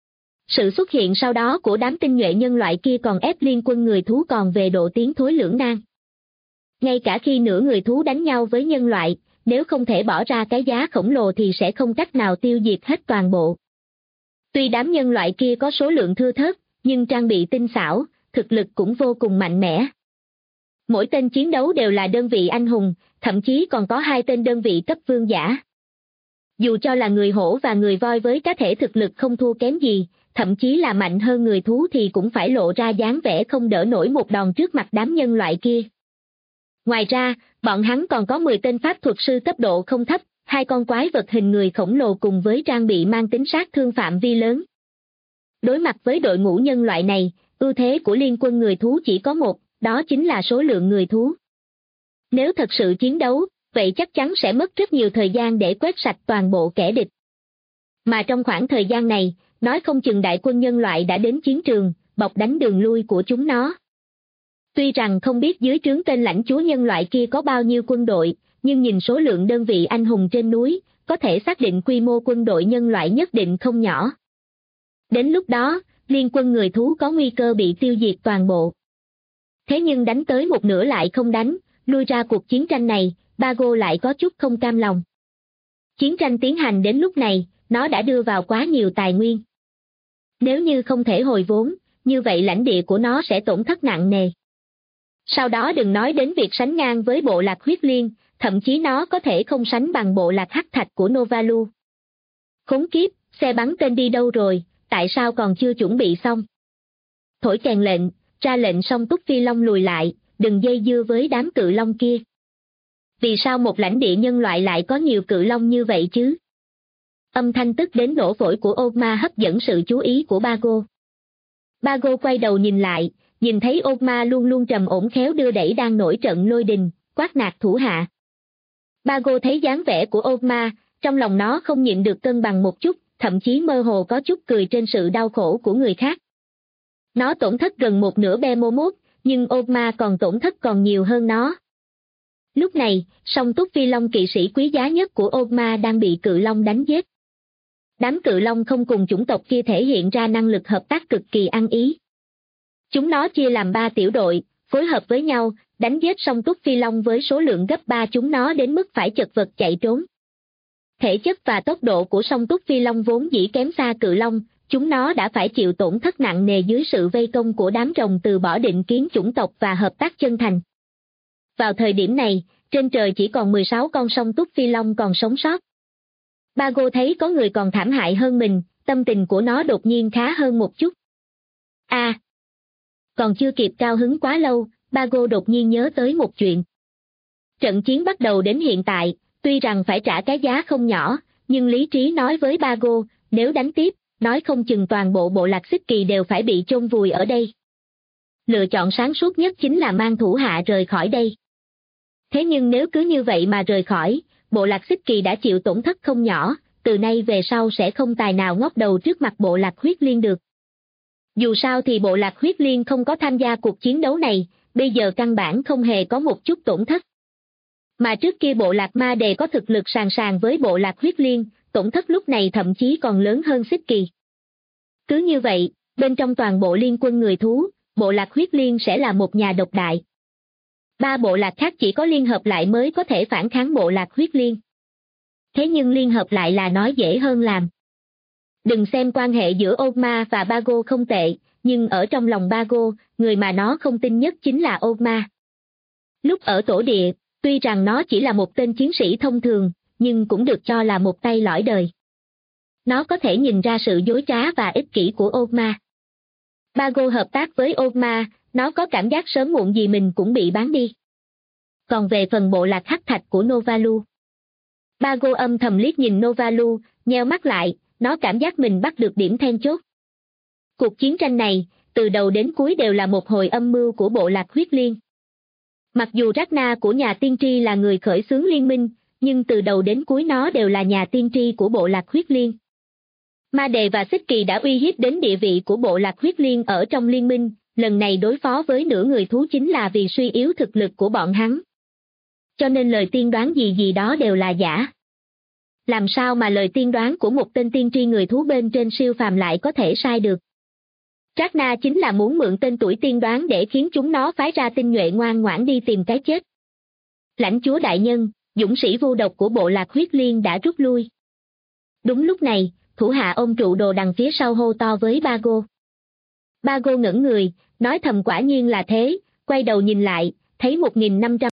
Sự xuất hiện sau đó của đám tinh nhuệ nhân loại kia còn ép liên quân người thú còn về độ tiến thối lưỡng nan. Ngay cả khi nửa người thú đánh nhau với nhân loại, nếu không thể bỏ ra cái giá khổng lồ thì sẽ không cách nào tiêu diệt hết toàn bộ. Tuy đám nhân loại kia có số lượng thưa thớt, nhưng trang bị tinh xảo, thực lực cũng vô cùng mạnh mẽ. Mỗi tên chiến đấu đều là đơn vị anh hùng, thậm chí còn có 2 tên đơn vị cấp vương giả. Dù cho là người hổ và người voi với cá thể thực lực không thua kém gì, thậm chí là mạnh hơn người thú thì cũng phải lộ ra dáng vẻ không đỡ nổi một đòn trước mặt đám nhân loại kia. Ngoài ra, bọn hắn còn có 10 tên pháp thuật sư cấp độ không thấp, 2 con quái vật hình người khổng lồ cùng với trang bị mang tính sát thương phạm vi lớn. Đối mặt với đội ngũ nhân loại này, ưu thế của liên quân người thú chỉ có một, đó chính là số lượng người thú. Nếu thật sự chiến đấu, vậy chắc chắn sẽ mất rất nhiều thời gian để quét sạch toàn bộ kẻ địch. Mà trong khoảng thời gian này, nói không chừng đại quân nhân loại đã đến chiến trường, bọc đánh đường lui của chúng nó. Tuy rằng không biết dưới trướng tên lãnh chúa nhân loại kia có bao nhiêu quân đội, nhưng nhìn số lượng đơn vị anh hùng trên núi, có thể xác định quy mô quân đội nhân loại nhất định không nhỏ. Đến lúc đó, liên quân người thú có nguy cơ bị tiêu diệt toàn bộ. Thế nhưng đánh tới một nửa lại không đánh, lui ra cuộc chiến tranh này, Bago lại có chút không cam lòng. Chiến tranh tiến hành đến lúc này, nó đã đưa vào quá nhiều tài nguyên. Nếu như không thể hồi vốn, như vậy lãnh địa của nó sẽ tổn thất nặng nề. Sau đó đừng nói đến việc sánh ngang với bộ lạc huyết liên, thậm chí nó có thể không sánh bằng bộ lạc hắc thạch của Novalu. Khốn kiếp, xe bắn tên đi đâu rồi, tại sao còn chưa chuẩn bị xong? Thổi kèn lệnh, ra lệnh xong Túc Phi Long lùi lại, đừng dây dưa với đám cự long kia. Vì sao một lãnh địa nhân loại lại có nhiều cự long như vậy chứ? Âm thanh tức đến nổ phổi của Ogma hấp dẫn sự chú ý của Bago. Bago quay đầu nhìn lại, nhìn thấy Ogma luôn luôn trầm ổn khéo đưa đẩy đang nổi trận lôi đình, quát nạt thủ hạ. Bago thấy dáng vẻ của Ogma, trong lòng nó không nhịn được cân bằng một chút, thậm chí mơ hồ có chút cười trên sự đau khổ của người khác. Nó tổn thất gần một nửa Behemoth, nhưng Ogma còn tổn thất còn nhiều hơn nó. Lúc này, song túc phi long kỵ sĩ quý giá nhất của Ogma đang bị cự long đánh giết. Đám cự long không cùng chủng tộc kia thể hiện ra năng lực hợp tác cực kỳ ăn ý. Chúng nó chia làm 3 tiểu đội, phối hợp với nhau, đánh giết song túc phi long với số lượng gấp 3 chúng nó đến mức phải chật vật chạy trốn. Thể chất và tốc độ của song túc phi long vốn dĩ kém xa cự long, chúng nó đã phải chịu tổn thất nặng nề dưới sự vây công của đám rồng từ bỏ định kiến chủng tộc và hợp tác chân thành. Vào thời điểm này, trên trời chỉ còn 16 con song túc phi long còn sống sót. Bago thấy có người còn thảm hại hơn mình, tâm tình của nó đột nhiên khá hơn một chút. Còn chưa kịp cao hứng quá lâu, Bago đột nhiên nhớ tới một chuyện. Trận chiến bắt đầu đến hiện tại, tuy rằng phải trả cái giá không nhỏ, nhưng lý trí nói với Bago, nếu đánh tiếp, nói không chừng toàn bộ bộ lạc Xích Kỳ đều phải bị chôn vùi ở đây. Lựa chọn sáng suốt nhất chính là mang thủ hạ rời khỏi đây. Thế nhưng nếu cứ như vậy mà rời khỏi, bộ lạc Xích Kỳ đã chịu tổn thất không nhỏ, từ nay về sau sẽ không tài nào ngóc đầu trước mặt bộ lạc huyết liên được. Dù sao thì bộ lạc huyết liên không có tham gia cuộc chiến đấu này, bây giờ căn bản không hề có một chút tổn thất. Mà trước kia bộ lạc ma đề có thực lực sàn sàn với bộ lạc huyết liên, tổn thất lúc này thậm chí còn lớn hơn Xích Kỳ. Cứ như vậy, bên trong toàn bộ liên quân người thú, bộ lạc huyết liên sẽ là một nhà độc đại. 3 bộ lạc khác chỉ có liên hợp lại mới có thể phản kháng bộ lạc huyết liên. Thế nhưng liên hợp lại là nói dễ hơn làm. Đừng xem quan hệ giữa Ogma và Bago không tệ, nhưng ở trong lòng Bago, người mà nó không tin nhất chính là Ogma. Lúc ở tổ địa, tuy rằng nó chỉ là một tên chiến sĩ thông thường, nhưng cũng được cho là một tay lõi đời. Nó có thể nhìn ra sự dối trá và ích kỷ của Ogma. Bago hợp tác với Ogma, nó có cảm giác sớm muộn gì mình cũng bị bán đi. Còn về phần bộ lạc hắc thạch của Novalu, Bago âm thầm liếc nhìn Novalu, nheo mắt lại, nó cảm giác mình bắt được điểm then chốt. Cuộc chiến tranh này, từ đầu đến cuối đều là một hồi âm mưu của bộ lạc huyết liên. Mặc dù Ragna của nhà tiên tri là người khởi xướng liên minh, nhưng từ đầu đến cuối nó đều là nhà tiên tri của bộ lạc huyết liên. Ma Đề và Xích Kỳ đã uy hiếp đến địa vị của bộ lạc huyết liên ở trong liên minh, lần này đối phó với nửa người thú chính là vì suy yếu thực lực của bọn hắn. Cho nên lời tiên đoán gì đó đều là giả. Làm sao mà lời tiên đoán của một tên tiên tri người thú bên trên siêu phàm lại có thể sai được? Ragna chính là muốn mượn tên tuổi tiên đoán để khiến chúng nó phái ra tinh nhuệ ngoan ngoãn đi tìm cái chết. Lãnh chúa đại nhân, dũng sĩ vô độc của bộ lạc huyết liên đã rút lui. Đúng lúc này, thủ hạ ôm trụ đồ đằng phía sau hô to với Bago. Bago ngẩng người, nói thầm quả nhiên là thế, quay đầu nhìn lại, thấy 1500.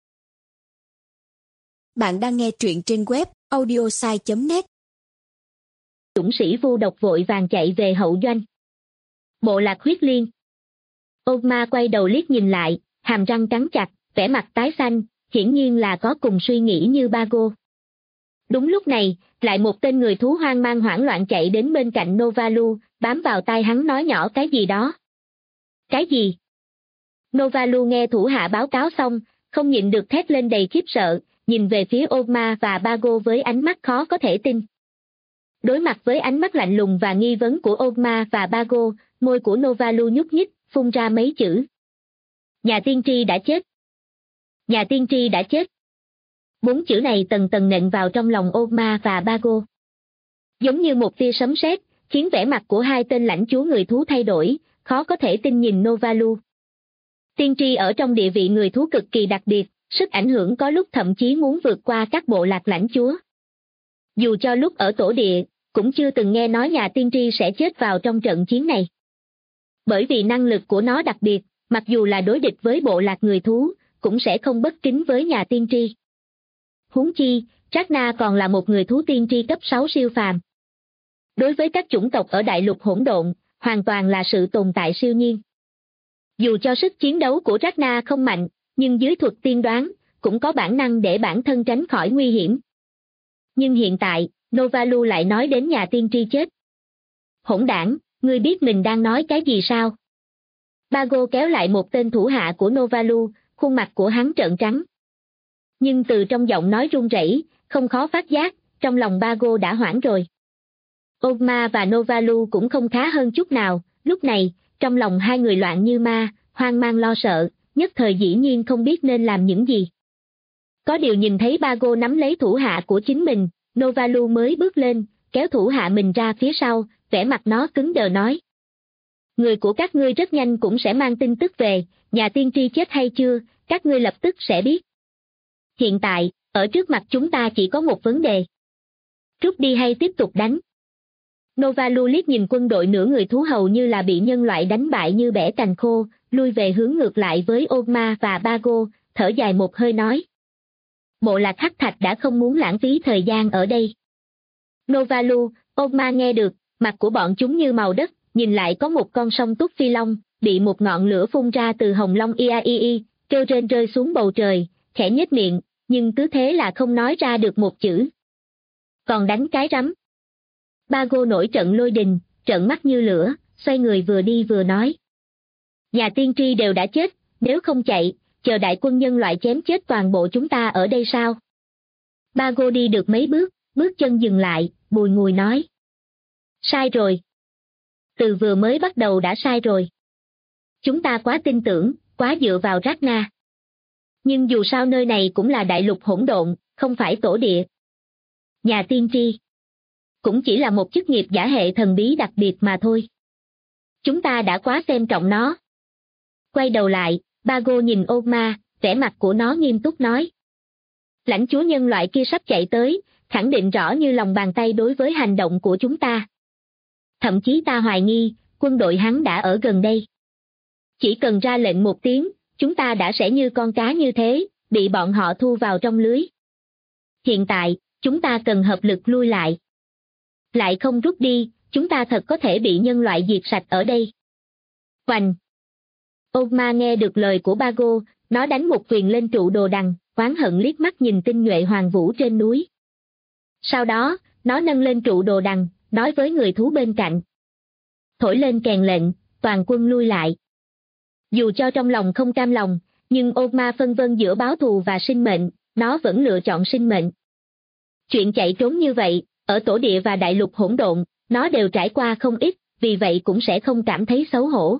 Bạn đang nghe truyện trên web audiosai.net. Dũng sĩ vô độc vội vàng chạy về hậu doanh. Bộ lạc huyết liên. Ogma quay đầu liếc nhìn lại, hàm răng cắn chặt, vẻ mặt tái xanh, hiển nhiên là có cùng suy nghĩ như Bago. Đúng lúc này, lại một tên người thú hoang mang hoảng loạn chạy đến bên cạnh Novalu, bám vào tai hắn nói nhỏ cái gì đó. Cái gì? Novalu nghe thủ hạ báo cáo xong, không nhịn được thét lên đầy khiếp sợ, nhìn về phía Ogma và Bago với ánh mắt khó có thể tin. Đối mặt với ánh mắt lạnh lùng và nghi vấn của Ogma và Bago, môi của Novalu nhúc nhích, phun ra mấy chữ. Nhà tiên tri đã chết. Nhà tiên tri đã chết. 4 chữ này tầng tầng nện vào trong lòng Ogma và Bago. Giống như một tia sấm sét, khiến vẻ mặt của hai tên lãnh chúa người thú thay đổi, khó có thể tin nhìn Novalu. Tiên tri ở trong địa vị người thú cực kỳ đặc biệt, sức ảnh hưởng có lúc thậm chí muốn vượt qua các bộ lạc lãnh chúa. Dù cho lúc ở tổ địa, cũng chưa từng nghe nói nhà tiên tri sẽ chết vào trong trận chiến này. Bởi vì năng lực của nó đặc biệt, mặc dù là đối địch với bộ lạc người thú, cũng sẽ không bất kính với nhà tiên tri. Huống chi, Ragna còn là một người thú tiên tri cấp 6 siêu phàm. Đối với các chủng tộc ở đại lục hỗn độn, hoàn toàn là sự tồn tại siêu nhiên. Dù cho sức chiến đấu của Ragna không mạnh, nhưng dưới thuật tiên đoán, cũng có bản năng để bản thân tránh khỏi nguy hiểm. Nhưng hiện tại, Novalu lại nói đến nhà tiên tri chết. Hỗn đảng, ngươi biết mình đang nói cái gì sao? Bago kéo lại một tên thủ hạ của Novalu, khuôn mặt của hắn trợn trắng. Nhưng từ trong giọng nói run rẩy, không khó phát giác, trong lòng Bago đã hoảng rồi. Ogma và Novalu cũng không khá hơn chút nào, lúc này, trong lòng hai người loạn như ma, hoang mang lo sợ, nhất thời dĩ nhiên không biết nên làm những gì. Có điều nhìn thấy Bago nắm lấy thủ hạ của chính mình, Novalu mới bước lên, kéo thủ hạ mình ra phía sau, vẻ mặt nó cứng đờ nói. Người của các ngươi rất nhanh cũng sẽ mang tin tức về, nhà tiên tri chết hay chưa, các ngươi lập tức sẽ biết. Hiện tại, ở trước mặt chúng ta chỉ có một vấn đề. Rút đi hay tiếp tục đánh? Novalu liếc nhìn quân đội nửa người thú hầu như là bị nhân loại đánh bại như bẻ cành khô, lui về hướng ngược lại với Ogma và Bago, thở dài một hơi nói. Bộ lạc Hắc Thạch đã không muốn lãng phí thời gian ở đây. Novalu, Ogma nghe được, mặt của bọn chúng như màu đất, nhìn lại có một con sông Túc Phi Long, bị một ngọn lửa phun ra từ hồng long Iaii, kêu rên rơi xuống bầu trời, khẽ nhếch miệng, nhưng cứ thế là không nói ra được một chữ. Còn đánh cái rắm. Bago nổi trận lôi đình, trợn mắt như lửa, xoay người vừa đi vừa nói. Nhà tiên tri đều đã chết, nếu không chạy, chờ đại quân nhân loại chém chết toàn bộ chúng ta ở đây sao? Bago đi được mấy bước, bước chân dừng lại, bùi ngùi nói. Sai rồi. Từ vừa mới bắt đầu đã sai rồi. Chúng ta quá tin tưởng, quá dựa vào Ragna. Nhưng dù sao nơi này cũng là đại lục hỗn độn, không phải tổ địa. Nhà tiên tri cũng chỉ là một chức nghiệp giả hệ thần bí đặc biệt mà thôi. Chúng ta đã quá xem trọng nó. Quay đầu lại, Bago nhìn Ogma, vẻ mặt của nó nghiêm túc nói. Lãnh chúa nhân loại kia sắp chạy tới, khẳng định rõ như lòng bàn tay đối với hành động của chúng ta. Thậm chí ta hoài nghi, quân đội hắn đã ở gần đây. Chỉ cần ra lệnh một tiếng, chúng ta đã sẽ như con cá như thế, bị bọn họ thu vào trong lưới. Hiện tại, chúng ta cần hợp lực lui lại. Lại không rút đi, chúng ta thật có thể bị nhân loại diệt sạch ở đây. Oành! Ogma nghe được lời của Bago, nó đánh một quyền lên trụ đồ đằng, oán hận liếc mắt nhìn tinh nhuệ hoàng vũ trên núi. Sau đó, nó nâng lên trụ đồ đằng, nói với người thú bên cạnh. Thổi lên kèn lệnh, toàn quân lui lại. Dù cho trong lòng không cam lòng, nhưng Ogma phân vân giữa báo thù và sinh mệnh, nó vẫn lựa chọn sinh mệnh. Chuyện chạy trốn như vậy, ở tổ địa và đại lục hỗn độn, nó đều trải qua không ít, vì vậy cũng sẽ không cảm thấy xấu hổ.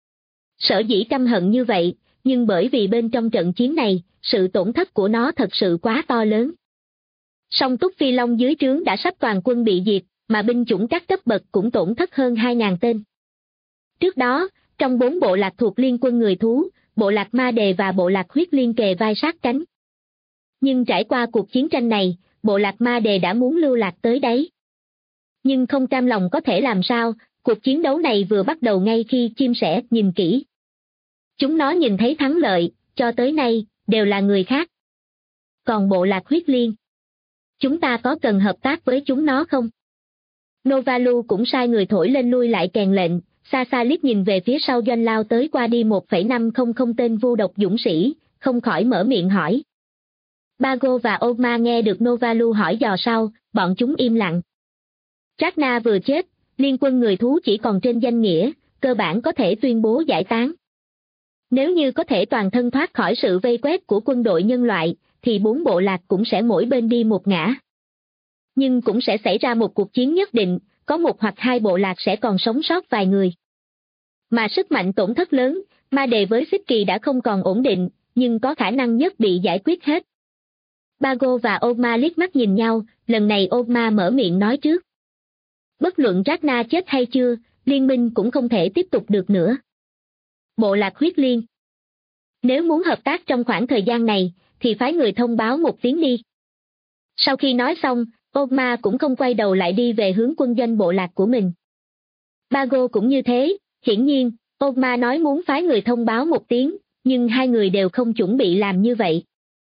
Sở dĩ căm hận như vậy, nhưng bởi vì bên trong trận chiến này, sự tổn thất của nó thật sự quá to lớn. Song Túc Phi Long dưới trướng đã sắp toàn quân bị diệt, mà binh chủng các cấp bậc cũng tổn thất hơn 2.000 tên. Trước đó, trong 4 bộ lạc thuộc liên quân người thú, bộ lạc Ma Đề và bộ lạc Huyết Liên kề vai sát cánh. Nhưng trải qua cuộc chiến tranh này, bộ lạc Ma Đề đã muốn lưu lạc tới đấy. Nhưng không cam lòng có thể làm sao, cuộc chiến đấu này vừa bắt đầu ngay khi chim sẻ nhìn kỹ. Chúng nó nhìn thấy thắng lợi, cho tới nay, đều là người khác. Còn bộ lạc Huyết Liên, chúng ta có cần hợp tác với chúng nó không? Novalu cũng sai người thổi lên lui lại kèn lệnh, xa xa liếc nhìn về phía sau doanh lao tới qua đi 1,500 tên vu độc dũng sĩ, không khỏi mở miệng hỏi. Bago và Ogma nghe được Novalu hỏi dò sau, bọn chúng im lặng. Ragna vừa chết, liên quân người thú chỉ còn trên danh nghĩa, cơ bản có thể tuyên bố giải tán. Nếu như có thể toàn thân thoát khỏi sự vây quét của quân đội nhân loại, thì 4 bộ lạc cũng sẽ mỗi bên đi một ngã. Nhưng cũng sẽ xảy ra một cuộc chiến nhất định, có 1 hoặc 2 bộ lạc sẽ còn sống sót vài người. Mà sức mạnh tổn thất lớn, ma đề với xích kỳ đã không còn ổn định, nhưng có khả năng nhất bị giải quyết hết. Bago và Ogma liếc mắt nhìn nhau, lần này Ogma mở miệng nói trước. Bất luận Ragna chết hay chưa, liên minh cũng không thể tiếp tục được nữa. Bộ lạc huyết liên. Nếu muốn hợp tác trong khoảng thời gian này, thì phái người thông báo một tiếng đi. Sau khi nói xong, Ogma cũng không quay đầu lại đi về hướng quân doanh bộ lạc của mình. Bago cũng như thế, hiển nhiên, Ogma nói muốn phái người thông báo một tiếng, nhưng hai người đều không chuẩn bị làm như vậy.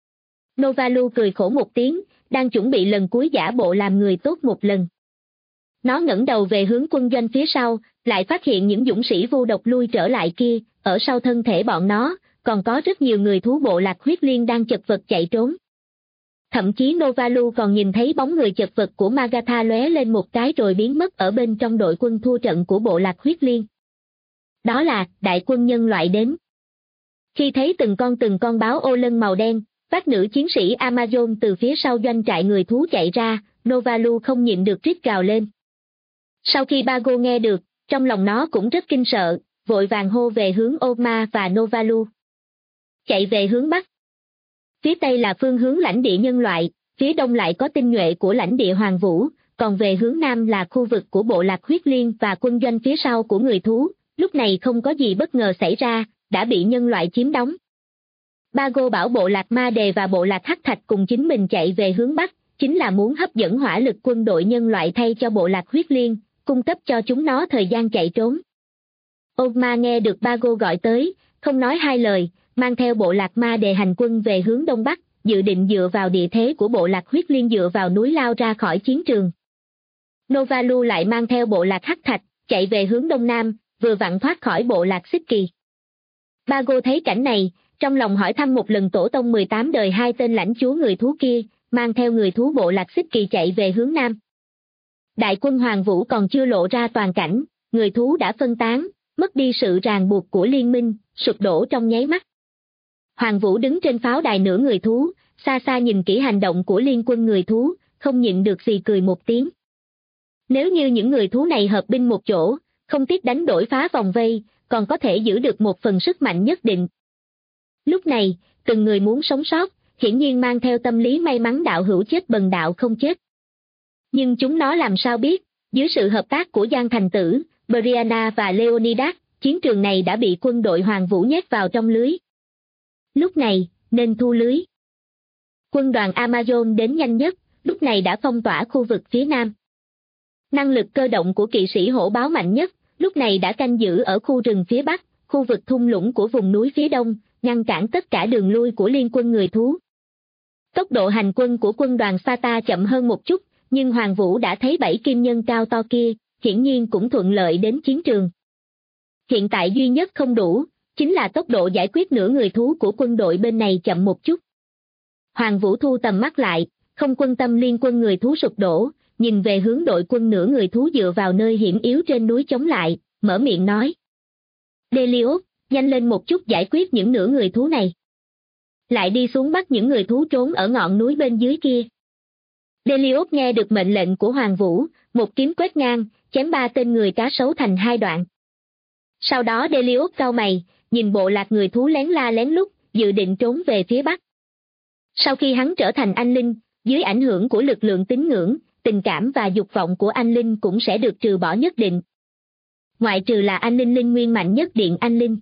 Novalu cười khổ một tiếng, đang chuẩn bị lần cuối giả bộ làm người tốt một lần. Nó ngẩng đầu về hướng quân doanh phía sau, lại phát hiện những dũng sĩ vô độc lui trở lại kia, ở sau thân thể bọn nó, còn có rất nhiều người thú bộ lạc huyết liên đang chật vật chạy trốn. Thậm chí Novalu còn nhìn thấy bóng người chật vật của Magatha lóe lên một cái rồi biến mất ở bên trong đội quân thua trận của bộ lạc huyết liên. Đó là đại quân nhân loại đến. Khi thấy từng con báo ô lân màu đen, vác nữ chiến sĩ Amazon từ phía sau doanh trại người thú chạy ra, Novalu không nhịn được rít gào lên. Sau khi Bago nghe được, trong lòng nó cũng rất kinh sợ, vội vàng hô về hướng Ogma và Novalu. Chạy về hướng Bắc. Phía Tây là phương hướng lãnh địa nhân loại, phía Đông lại có tinh nhuệ của lãnh địa Hoàng Vũ, còn về hướng Nam là khu vực của bộ lạc huyết liên và quân doanh phía sau của người thú, lúc này không có gì bất ngờ xảy ra, đã bị nhân loại chiếm đóng. Bago bảo bộ lạc Ma Đề và bộ lạc Hắc Thạch cùng chính mình chạy về hướng Bắc, chính là muốn hấp dẫn hỏa lực quân đội nhân loại thay cho bộ lạc huyết liên, cung cấp cho chúng nó thời gian chạy trốn. Ogma nghe được Bago gọi tới, không nói hai lời, mang theo bộ lạc Ma Đề hành quân về hướng Đông Bắc, dự định dựa vào địa thế của bộ lạc huyết liên dựa vào núi lao ra khỏi chiến trường. Novalu lại mang theo bộ lạc Hắc Thạch, chạy về hướng Đông Nam, vừa vặn thoát khỏi bộ lạc xích kỳ. Bago thấy cảnh này, trong lòng hỏi thăm một lần tổ tông 18 đời hai tên lãnh chúa người thú kia, mang theo người thú bộ lạc xích kỳ chạy về hướng Nam. Đại quân Hoàng Vũ còn chưa lộ ra toàn cảnh, người thú đã phân tán, mất đi sự ràng buộc của liên minh, sụp đổ trong nháy mắt. Hoàng Vũ đứng trên pháo đài nửa người thú, xa xa nhìn kỹ hành động của liên quân người thú, không nhịn được gì cười một tiếng. Nếu như những người thú này hợp binh một chỗ, không tiếc đánh đổi phá vòng vây, còn có thể giữ được một phần sức mạnh nhất định. Lúc này, từng người muốn sống sót, hiển nhiên mang theo tâm lý may mắn đạo hữu chết bần đạo không chết. Nhưng chúng nó làm sao biết, dưới sự hợp tác của Giang Thành Tử, Brianna và Leonidas, chiến trường này đã bị quân đội Hoàng Vũ nhét vào trong lưới. Lúc này, nên thu lưới. Quân đoàn Amazon đến nhanh nhất, lúc này đã phong tỏa khu vực phía Nam. Năng lực cơ động của kỵ sĩ hổ báo mạnh nhất, lúc này đã canh giữ ở khu rừng phía Bắc, khu vực thung lũng của vùng núi phía Đông, ngăn cản tất cả đường lui của liên quân người thú. Tốc độ hành quân của quân đoàn Sparta chậm hơn một chút, nhưng Hoàng Vũ đã thấy 7 kim nhân cao to kia, hiển nhiên cũng thuận lợi đến chiến trường. Hiện tại duy nhất không đủ, chính là tốc độ giải quyết nửa người thú của quân đội bên này chậm một chút. Hoàng Vũ thu tầm mắt lại, không quan tâm liên quân người thú sụp đổ, nhìn về hướng đội quân nửa người thú dựa vào nơi hiểm yếu trên núi chống lại, mở miệng nói. Delios, nhanh lên một chút giải quyết những nửa người thú này. Lại đi xuống bắt những người thú trốn ở ngọn núi bên dưới kia. Delios nghe được mệnh lệnh của Hoàng Vũ, một kiếm quét ngang, chém 3 tên người cá sấu thành 2 đoạn. Sau đó Delios cau mày, nhìn bộ lạc người thú lén la lén lút, dự định trốn về phía Bắc. Sau khi hắn trở thành anh linh, dưới ảnh hưởng của lực lượng tín ngưỡng, tình cảm và dục vọng của anh linh cũng sẽ được trừ bỏ nhất định. Ngoại trừ là anh linh linh nguyên mạnh nhất điện anh linh.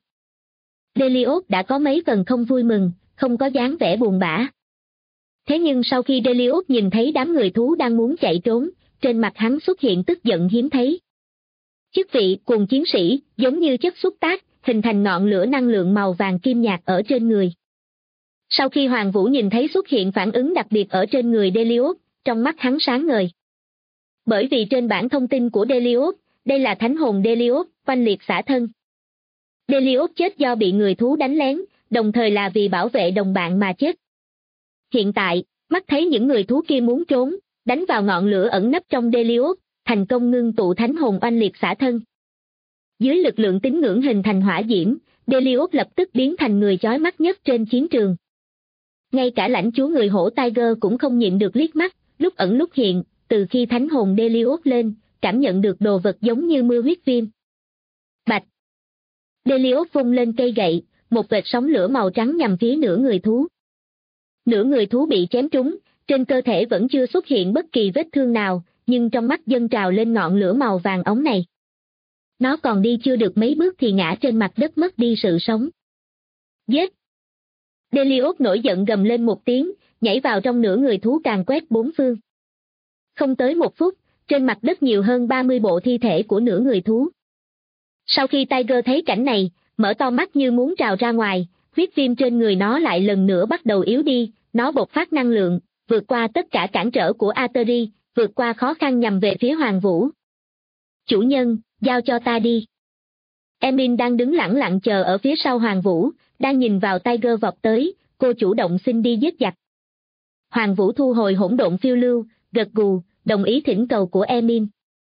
Delios đã có mấy phần không vui mừng, không có dáng vẻ buồn bã. Thế nhưng sau khi Delios nhìn thấy đám người thú đang muốn chạy trốn, trên mặt hắn xuất hiện tức giận hiếm thấy. Chức vị cùng chiến sĩ, giống như chất xúc tác, hình thành ngọn lửa năng lượng màu vàng kim nhạt ở trên người. Sau khi Hoàng Vũ nhìn thấy xuất hiện phản ứng đặc biệt ở trên người Delios, trong mắt hắn sáng ngời. Bởi vì trên bảng thông tin của Delios, đây là thánh hồn Delios, oanh liệt xả thân. Delios chết do bị người thú đánh lén, đồng thời là vì bảo vệ đồng bạn mà chết. Hiện tại, mắt thấy những người thú kia muốn trốn, đánh vào ngọn lửa ẩn nấp trong Delios, thành công ngưng tụ thánh hồn oanh liệt xả thân. Dưới lực lượng tín ngưỡng hình thành hỏa diễm, Delios lập tức biến thành người chói mắt nhất trên chiến trường. Ngay cả lãnh chúa người hổ Tiger cũng không nhịn được liếc mắt, lúc ẩn lúc hiện, từ khi thánh hồn Delios lên, cảm nhận được đồ vật giống như mưa huyết viêm. Bạch! Delios vung lên cây gậy, một vệt sóng lửa màu trắng nhằm phía nửa người thú. Nửa người thú bị chém trúng, trên cơ thể vẫn chưa xuất hiện bất kỳ vết thương nào, nhưng trong mắt dâng trào lên ngọn lửa màu vàng óng này. Nó còn đi chưa được mấy bước thì ngã trên mặt đất mất đi sự sống. Giết! Delios nổi giận gầm lên một tiếng, nhảy vào trong nửa người thú càn quét bốn phương. Không tới một phút, trên mặt đất nhiều hơn 30 bộ thi thể của nửa người thú. Sau khi Tiger thấy cảnh này, mở to mắt như muốn trào ra ngoài, huyết viêm trên người nó lại lần nữa bắt đầu yếu đi, nó bộc phát năng lượng, vượt qua tất cả cản trở của Ateri, vượt qua khó khăn nhằm về phía Hoàng Vũ. Chủ nhân, giao cho ta đi. Emin đang đứng lẳng lặng chờ ở phía sau Hoàng Vũ, đang nhìn vào Tiger vọt tới, cô chủ động xin đi giết giặc. Hoàng Vũ thu hồi hỗn độn phiêu lưu, gật gù, đồng ý thỉnh cầu của Emin.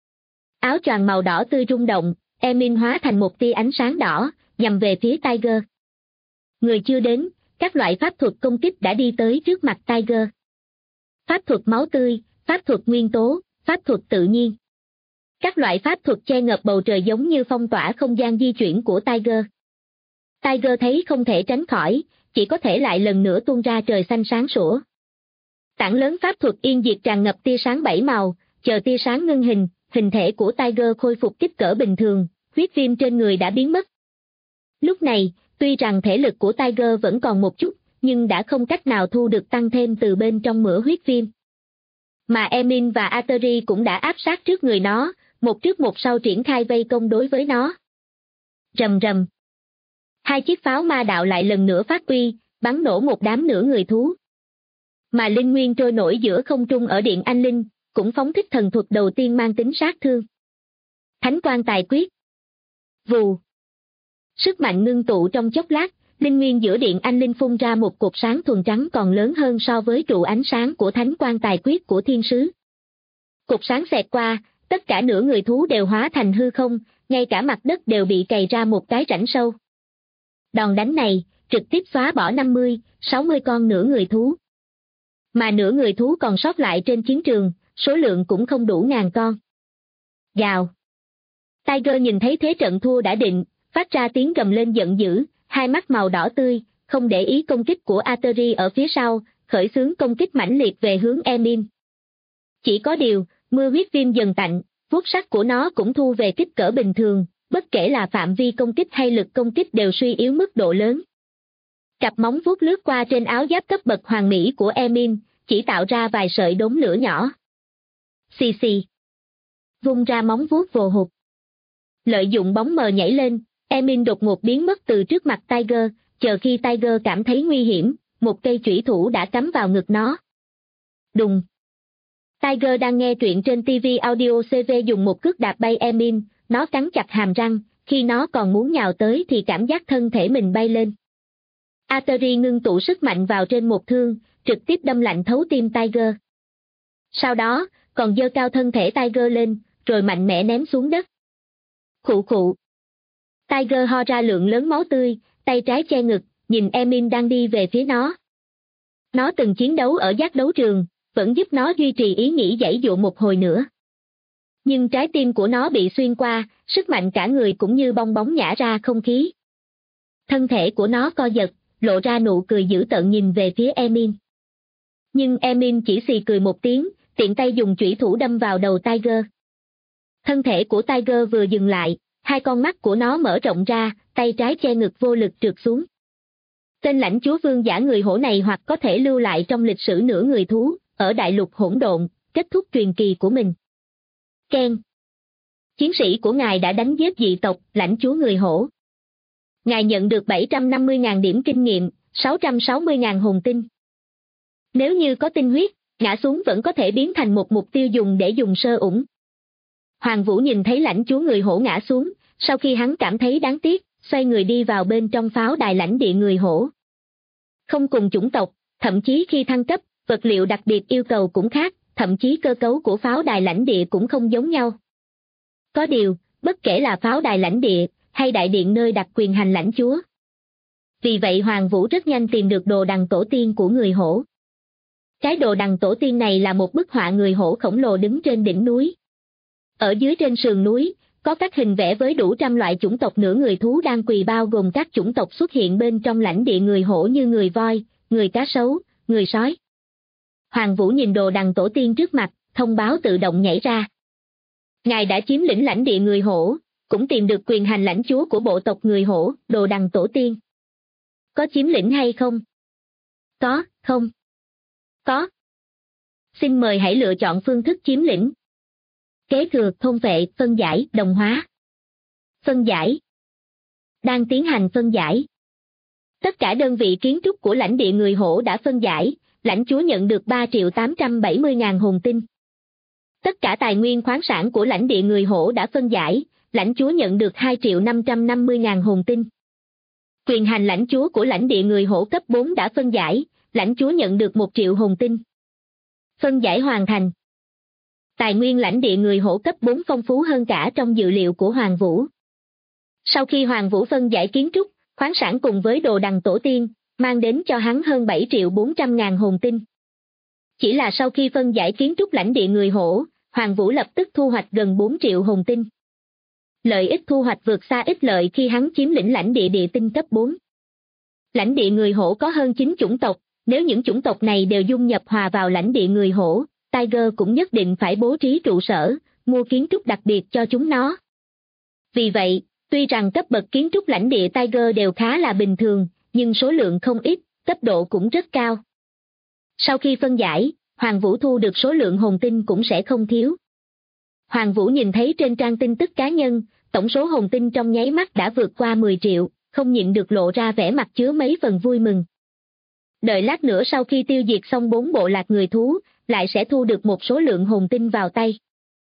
Áo choàng màu đỏ tươi rung động, Emin hóa thành một tia ánh sáng đỏ, nhằm về phía Tiger. Người chưa đến, các loại pháp thuật công kích đã đi tới trước mặt Tiger. Pháp thuật máu tươi, pháp thuật nguyên tố, pháp thuật tự nhiên. Các loại pháp thuật che ngập bầu trời giống như phong tỏa không gian di chuyển của Tiger. Tiger thấy không thể tránh khỏi, chỉ có thể lại lần nữa tuôn ra trời xanh sáng sủa. Tảng lớn pháp thuật yên diệt tràn ngập tia sáng bảy màu, chờ tia sáng ngưng hình, hình thể của Tiger khôi phục kích cỡ bình thường, huyết viêm trên người đã biến mất. Lúc này, tuy rằng thể lực của Tiger vẫn còn một chút, nhưng đã không cách nào thu được tăng thêm từ bên trong mửa huyết viêm. Mà Emin và Ateri cũng đã áp sát trước người nó, một trước một sau triển khai vây công đối với nó. Rầm rầm. Hai chiếc pháo ma đạo lại lần nữa phát uy, bắn nổ một đám nửa người thú. Mà linh nguyên trôi nổi giữa không trung ở Điện Anh Linh, cũng phóng thích thần thuật đầu tiên mang tính sát thương. Thánh quan tài quyết. Vù. Sức mạnh ngưng tụ trong chốc lát, linh nguyên giữa Điện Anh Linh phun ra một cột sáng thuần trắng còn lớn hơn so với trụ ánh sáng của thánh quan tài quyết của thiên sứ. Cột sáng xẹt qua, tất cả nửa người thú đều hóa thành hư không, ngay cả mặt đất đều bị cày ra một cái rãnh sâu. Đòn đánh này, trực tiếp xóa bỏ 50, 60 con nửa người thú. Mà nửa người thú còn sót lại trên chiến trường, số lượng cũng không đủ ngàn con. Gào. Tiger nhìn thấy thế trận thua đã định, phát ra tiếng gầm lên giận dữ, hai mắt màu đỏ tươi, không để ý công kích của Ateri ở phía sau, khởi xướng công kích mãnh liệt về hướng Emin. Chỉ có điều, mưa huyết viêm dần tạnh, vuốt sắc của nó cũng thu về kích cỡ bình thường, bất kể là phạm vi công kích hay lực công kích đều suy yếu mức độ lớn. Cặp móng vuốt lướt qua trên áo giáp cấp bậc hoàng mỹ của Emin, chỉ tạo ra vài sợi đốm lửa nhỏ. Xì xì. Vung ra móng vuốt vồ hụt. Lợi dụng bóng mờ nhảy lên, Emin đột ngột biến mất từ trước mặt Tiger, chờ khi Tiger cảm thấy nguy hiểm, một cây chủy thủ đã cắm vào ngực nó. Đùng. Tiger đang nghe truyện trên TV Audio CV dùng một cước đạp bay Emin, nó cắn chặt hàm răng, khi nó còn muốn nhào tới thì cảm giác thân thể mình bay lên. Ateri ngưng tụ sức mạnh vào trên một thương, trực tiếp đâm lạnh thấu tim Tiger. Sau đó, còn giơ cao thân thể Tiger lên, rồi mạnh mẽ ném xuống đất. Khụ khụ. Tiger ho ra lượng lớn máu tươi, tay trái che ngực, nhìn Emin đang đi về phía nó. Nó từng chiến đấu ở giác đấu trường, vẫn giúp nó duy trì ý nghĩ giãy dụa một hồi nữa. Nhưng trái tim của nó bị xuyên qua, sức mạnh cả người cũng như bong bóng nhả ra không khí. Thân thể của nó co giật, lộ ra nụ cười dữ tợn nhìn về phía Emin. Nhưng Emin chỉ xì cười một tiếng, tiện tay dùng chủy thủ đâm vào đầu Tiger. Thân thể của Tiger vừa dừng lại, hai con mắt của nó mở rộng ra, tay trái che ngực vô lực trượt xuống. Tên lãnh chúa vương giả người hổ này hoặc có thể lưu lại trong lịch sử nửa người thú, ở đại lục hỗn độn, kết thúc truyền kỳ của mình. Ken. Chiến sĩ của ngài đã đánh giết dị tộc, lãnh chúa người hổ. Ngài nhận được 750.000 điểm kinh nghiệm, 660.000 hồn tinh. Nếu như có tinh huyết, ngã xuống vẫn có thể biến thành một mục tiêu dùng để dùng sơ ủng. Hoàng Vũ nhìn thấy lãnh chúa người hổ ngã xuống, sau khi hắn cảm thấy đáng tiếc, xoay người đi vào bên trong pháo đài lãnh địa người hổ. Không cùng chủng tộc, thậm chí khi thăng cấp, vật liệu đặc biệt yêu cầu cũng khác, thậm chí cơ cấu của pháo đài lãnh địa cũng không giống nhau. Có điều, bất kể là pháo đài lãnh địa, hay đại điện nơi đặt quyền hành lãnh chúa. Vì vậy Hoàng Vũ rất nhanh tìm được đồ đằng tổ tiên của người hổ. Cái đồ đằng tổ tiên này là một bức họa người hổ khổng lồ đứng trên đỉnh núi. Ở dưới trên sườn núi, có các hình vẽ với đủ trăm loại chủng tộc nửa người thú đang quỳ, bao gồm các chủng tộc xuất hiện bên trong lãnh địa người hổ như người voi, người cá sấu, người sói. Hoàng Vũ nhìn đồ đằng tổ tiên trước mặt, thông báo tự động nhảy ra. Ngài đã chiếm lĩnh lãnh địa người hổ, cũng tìm được quyền hành lãnh chúa của bộ tộc người hổ, đồ đằng tổ tiên. Có chiếm lĩnh hay không? Có, không? Có. Xin mời hãy lựa chọn phương thức chiếm lĩnh. Kế thừa, thôn vệ, phân giải, đồng hóa. Phân giải. Đang tiến hành phân giải. Tất cả đơn vị kiến trúc của lãnh địa người hổ đã phân giải, lãnh chúa nhận được 3.870.000 hồn tinh. Tất cả tài nguyên khoáng sản của lãnh địa người hổ đã phân giải, lãnh chúa nhận được 2.550.000 hồn tinh. Quyền hành lãnh chúa của lãnh địa người hổ cấp 4 đã phân giải, lãnh chúa nhận được 1 triệu hồn tinh. Phân giải hoàn thành. Tài nguyên lãnh địa người hổ cấp 4 phong phú hơn cả trong dự liệu của Hoàng Vũ. Sau khi Hoàng Vũ phân giải kiến trúc, khoáng sản cùng với đồ đằng tổ tiên, mang đến cho hắn hơn 7.400.000 hồn tinh. Chỉ là sau khi phân giải kiến trúc lãnh địa người hổ, Hoàng Vũ lập tức thu hoạch gần 4 triệu hồn tinh. Lợi ích thu hoạch vượt xa ích lợi khi hắn chiếm lĩnh lãnh địa địa tinh cấp 4. Lãnh địa người hổ có hơn 9 chủng tộc, nếu những chủng tộc này đều dung nhập hòa vào lãnh địa người hổ, Tiger cũng nhất định phải bố trí trụ sở, mua kiến trúc đặc biệt cho chúng nó. Vì vậy, tuy rằng cấp bậc kiến trúc lãnh địa Tiger đều khá là bình thường, nhưng số lượng không ít, cấp độ cũng rất cao. Sau khi phân giải, Hoàng Vũ thu được số lượng hồn tinh cũng sẽ không thiếu. Hoàng Vũ nhìn thấy trên trang tin tức cá nhân, tổng số hồn tinh trong nháy mắt đã vượt qua 10 triệu, không nhịn được lộ ra vẻ mặt chứa mấy phần vui mừng. Đợi lát nữa sau khi tiêu diệt xong 4 bộ lạc người thú, lại sẽ thu được một số lượng hồn tinh vào tay.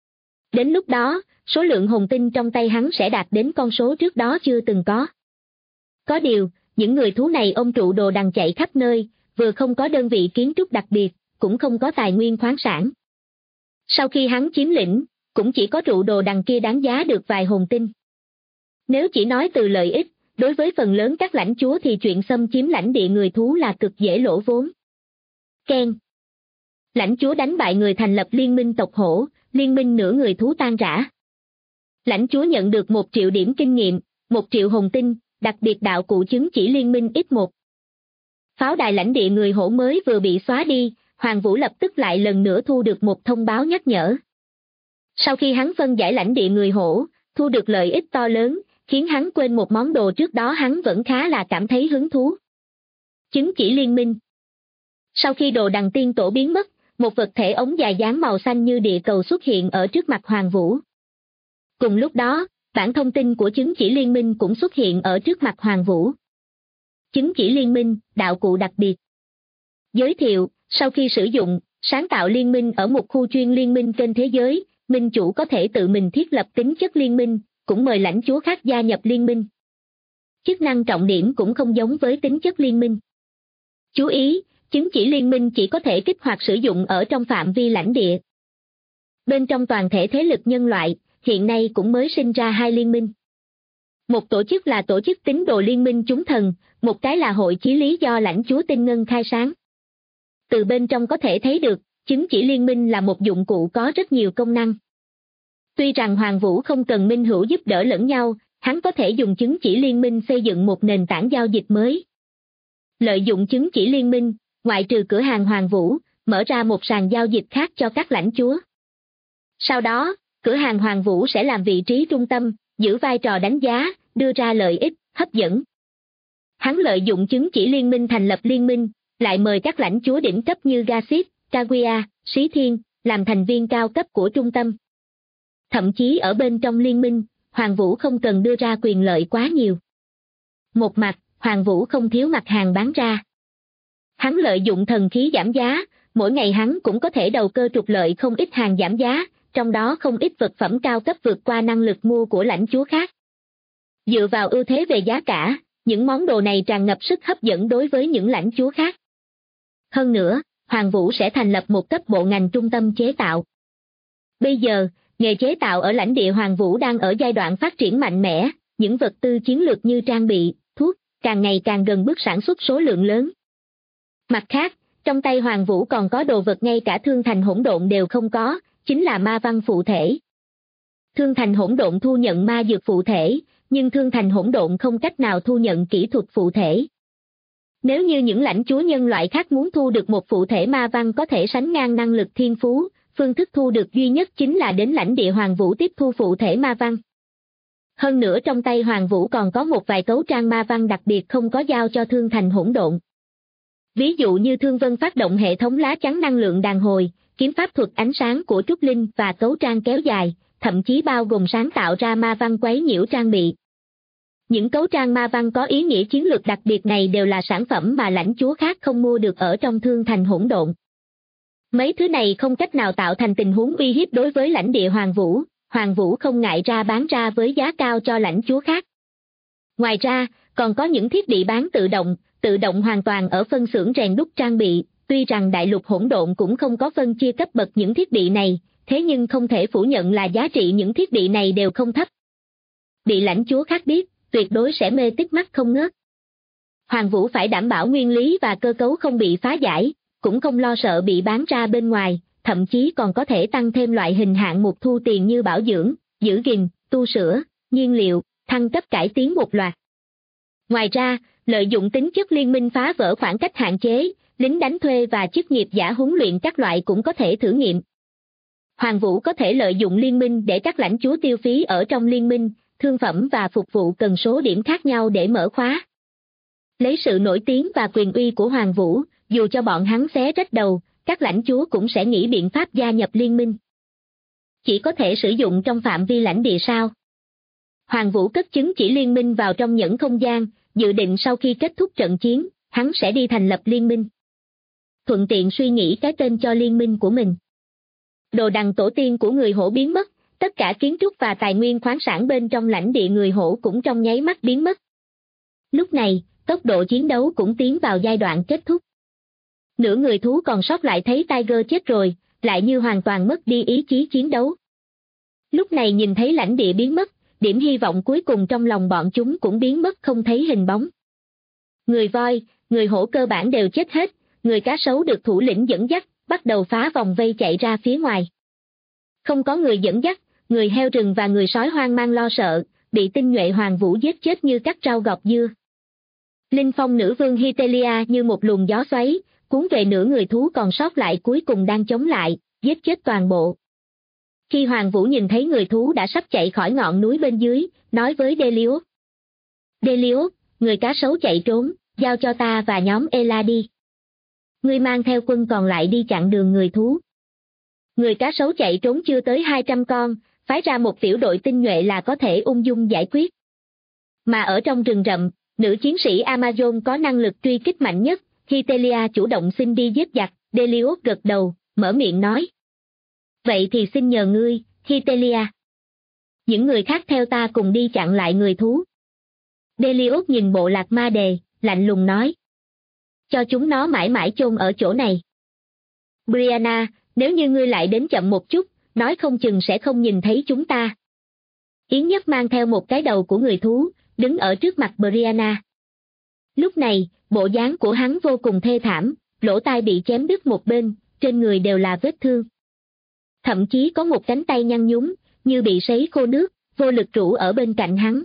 Đến lúc đó, số lượng hồn tinh trong tay hắn sẽ đạt đến con số trước đó chưa từng có. Có điều, những người thú này ôm trụ đồ đằng chạy khắp nơi, vừa không có đơn vị kiến trúc đặc biệt, cũng không có tài nguyên khoáng sản. Sau khi hắn chiếm lĩnh, cũng chỉ có trụ đồ đằng kia đáng giá được vài hồn tinh. Nếu chỉ nói từ lợi ích, đối với phần lớn các lãnh chúa thì chuyện xâm chiếm lãnh địa người thú là cực dễ lỗ vốn. Ken. Lãnh chúa đánh bại người thành lập liên minh tộc hổ, liên minh nửa người thú tan rã. Lãnh chúa nhận được 1 triệu điểm kinh nghiệm, 1 triệu hồn tinh, đặc biệt đạo cụ chứng chỉ liên minh X1. Pháo đài lãnh địa người hổ mới vừa bị xóa đi, Hoàng Vũ lập tức lại lần nữa thu được một thông báo nhắc nhở. Sau khi hắn phân giải lãnh địa người hổ, thu được lợi ích to lớn, khiến hắn quên một món đồ trước đó hắn vẫn khá là cảm thấy hứng thú. Chứng chỉ liên minh. Sau khi đồ đằng tiên tổ biến mất, một vật thể ống dài dáng màu xanh như địa cầu xuất hiện ở trước mặt Hoàng Vũ. Cùng lúc đó, bản thông tin của chứng chỉ liên minh cũng xuất hiện ở trước mặt Hoàng Vũ. Chứng chỉ liên minh, đạo cụ đặc biệt. Giới thiệu, sau khi sử dụng, sáng tạo liên minh ở một khu chuyên liên minh trên thế giới, minh chủ có thể tự mình thiết lập tính chất liên minh, cũng mời lãnh chúa khác gia nhập liên minh. Chức năng trọng điểm cũng không giống với tính chất liên minh. Chú ý, chứng chỉ liên minh chỉ có thể kích hoạt sử dụng ở trong phạm vi lãnh địa. Bên trong toàn thể thế lực nhân loại, hiện nay cũng mới sinh ra 2 liên minh. Một tổ chức là tổ chức tín đồ liên minh chúng thần, một cái là hội chí lý do lãnh chúa Tinh Ngân khai sáng. Từ bên trong có thể thấy được, chứng chỉ liên minh là một dụng cụ có rất nhiều công năng. Tuy rằng Hoàng Vũ không cần minh hữu giúp đỡ lẫn nhau, hắn có thể dùng chứng chỉ liên minh xây dựng một nền tảng giao dịch mới. Lợi dụng chứng chỉ liên minh, ngoại trừ cửa hàng Hoàng Vũ, mở ra một sàn giao dịch khác cho các lãnh chúa. Sau đó, cửa hàng Hoàng Vũ sẽ làm vị trí trung tâm, giữ vai trò đánh giá, đưa ra lợi ích, hấp dẫn. Hắn lợi dụng chứng chỉ liên minh thành lập liên minh, lại mời các lãnh chúa đỉnh cấp như Gassit, Kaguya, Sĩ Thiên, làm thành viên cao cấp của trung tâm. Thậm chí ở bên trong liên minh, Hoàng Vũ không cần đưa ra quyền lợi quá nhiều. Một mặt, Hoàng Vũ không thiếu mặt hàng bán ra. Hắn lợi dụng thần khí giảm giá, mỗi ngày hắn cũng có thể đầu cơ trục lợi không ít hàng giảm giá, trong đó không ít vật phẩm cao cấp vượt qua năng lực mua của lãnh chúa khác. Dựa vào ưu thế về giá cả, những món đồ này tràn ngập sức hấp dẫn đối với những lãnh chúa khác. Hơn nữa, Hoàng Vũ sẽ thành lập một cấp bộ ngành trung tâm chế tạo. Bây giờ, nghề chế tạo ở lãnh địa Hoàng Vũ đang ở giai đoạn phát triển mạnh mẽ, những vật tư chiến lược như trang bị, thuốc, càng ngày càng gần bước sản xuất số lượng lớn. Mặt khác, trong tay Hoàng Vũ còn có đồ vật ngay cả thương thành hỗn độn đều không có, chính là ma văn phụ thể. Thương thành hỗn độn thu nhận ma dược phụ thể, nhưng thương thành hỗn độn không cách nào thu nhận kỹ thuật phụ thể. Nếu như những lãnh chúa nhân loại khác muốn thu được một phụ thể ma văn có thể sánh ngang năng lực thiên phú, phương thức thu được duy nhất chính là đến lãnh địa Hoàng Vũ tiếp thu phụ thể ma văn. Hơn nữa trong tay Hoàng Vũ còn có một vài cấu trang ma văn đặc biệt không có giao cho thương thành hỗn độn. Ví dụ như Thương Vân phát động hệ thống lá chắn năng lượng đàn hồi, kiếm pháp thuật ánh sáng của Trúc Linh và cấu trang kéo dài, thậm chí bao gồm sáng tạo ra ma văn quấy nhiễu trang bị. Những cấu trang ma văn có ý nghĩa chiến lược đặc biệt này đều là sản phẩm mà lãnh chúa khác không mua được ở trong thương thành hỗn độn. Mấy thứ này không cách nào tạo thành tình huống uy hiếp đối với lãnh địa Hoàng Vũ không ngại ra bán ra với giá cao cho lãnh chúa khác. Ngoài ra, còn có những thiết bị bán tự động hoàn toàn ở phân xưởng rèn đúc trang bị, tuy rằng đại lục hỗn độn cũng không có phân chia cấp bậc những thiết bị này, thế nhưng không thể phủ nhận là giá trị những thiết bị này đều không thấp. Bị lãnh chúa khác biết, tuyệt đối sẽ mê tít mắt không ngớt. Hoàng Vũ phải đảm bảo nguyên lý và cơ cấu không bị phá giải, cũng không lo sợ bị bán ra bên ngoài, thậm chí còn có thể tăng thêm loại hình hạng mục thu tiền như bảo dưỡng, giữ gìn, tu sửa, nhiên liệu, thăng cấp cải tiến một loạt. Ngoài ra, lợi dụng tính chất liên minh phá vỡ khoảng cách hạn chế, lính đánh thuê và chức nghiệp giả huấn luyện các loại cũng có thể thử nghiệm. Hoàng Vũ có thể lợi dụng liên minh để các lãnh chúa tiêu phí ở trong liên minh, thương phẩm và phục vụ cần số điểm khác nhau để mở khóa. Lấy sự nổi tiếng và quyền uy của Hoàng Vũ, dù cho bọn hắn xé rách đầu, các lãnh chúa cũng sẽ nghĩ biện pháp gia nhập liên minh. Chỉ có thể sử dụng trong phạm vi lãnh địa sao? Hoàng Vũ cất chứng chỉ liên minh vào trong nhẫn không gian, dự định sau khi kết thúc trận chiến, hắn sẽ đi thành lập liên minh. Thuận tiện suy nghĩ cái tên cho liên minh của mình. Đồ đằng tổ tiên của người hổ biến mất, tất cả kiến trúc và tài nguyên khoáng sản bên trong lãnh địa người hổ cũng trong nháy mắt biến mất. Lúc này, tốc độ chiến đấu cũng tiến vào giai đoạn kết thúc. Nửa người thú còn sót lại thấy Tiger chết rồi, lại như hoàn toàn mất đi ý chí chiến đấu. Lúc này nhìn thấy lãnh địa biến mất, điểm hy vọng cuối cùng trong lòng bọn chúng cũng biến mất không thấy hình bóng. Người voi, người hổ cơ bản đều chết hết, người cá sấu được thủ lĩnh dẫn dắt, bắt đầu phá vòng vây chạy ra phía ngoài. Không có người dẫn dắt, người heo rừng và người sói hoang mang lo sợ, bị tinh nhuệ Hoàng Vũ giết chết như cắt rau gọt dưa. Linh phong nữ vương Hytelia như một luồng gió xoáy, cuốn về nửa người thú còn sót lại cuối cùng đang chống lại, giết chết toàn bộ. Khi Hoàng Vũ nhìn thấy người thú đã sắp chạy khỏi ngọn núi bên dưới, nói với Delius. Delius, người cá sấu chạy trốn, giao cho ta và nhóm Ela đi. Ngươi mang theo quân còn lại đi chặn đường người thú. Người cá sấu chạy trốn chưa tới 200 con, phái ra một tiểu đội tinh nhuệ là có thể ung dung giải quyết. Mà ở trong rừng rậm, nữ chiến sĩ Amazon có năng lực truy kích mạnh nhất, Hytelia chủ động xin đi giết giặc, Delius gật đầu, mở miệng nói. Vậy thì xin nhờ ngươi, Hytelia. Những người khác theo ta cùng đi chặn lại người thú. Delius nhìn bộ lạc ma đề, lạnh lùng nói. Cho chúng nó mãi mãi chôn ở chỗ này. Brianna, nếu như ngươi lại đến chậm một chút, nói không chừng sẽ không nhìn thấy chúng ta. Yến Nhất mang theo một cái đầu của người thú, đứng ở trước mặt Brianna. Lúc này, bộ dáng của hắn vô cùng thê thảm, lỗ tai bị chém đứt một bên, trên người đều là vết thương. Thậm chí có một cánh tay nhăn nhúm, như bị sấy khô nước, vô lực rũ ở bên cạnh hắn.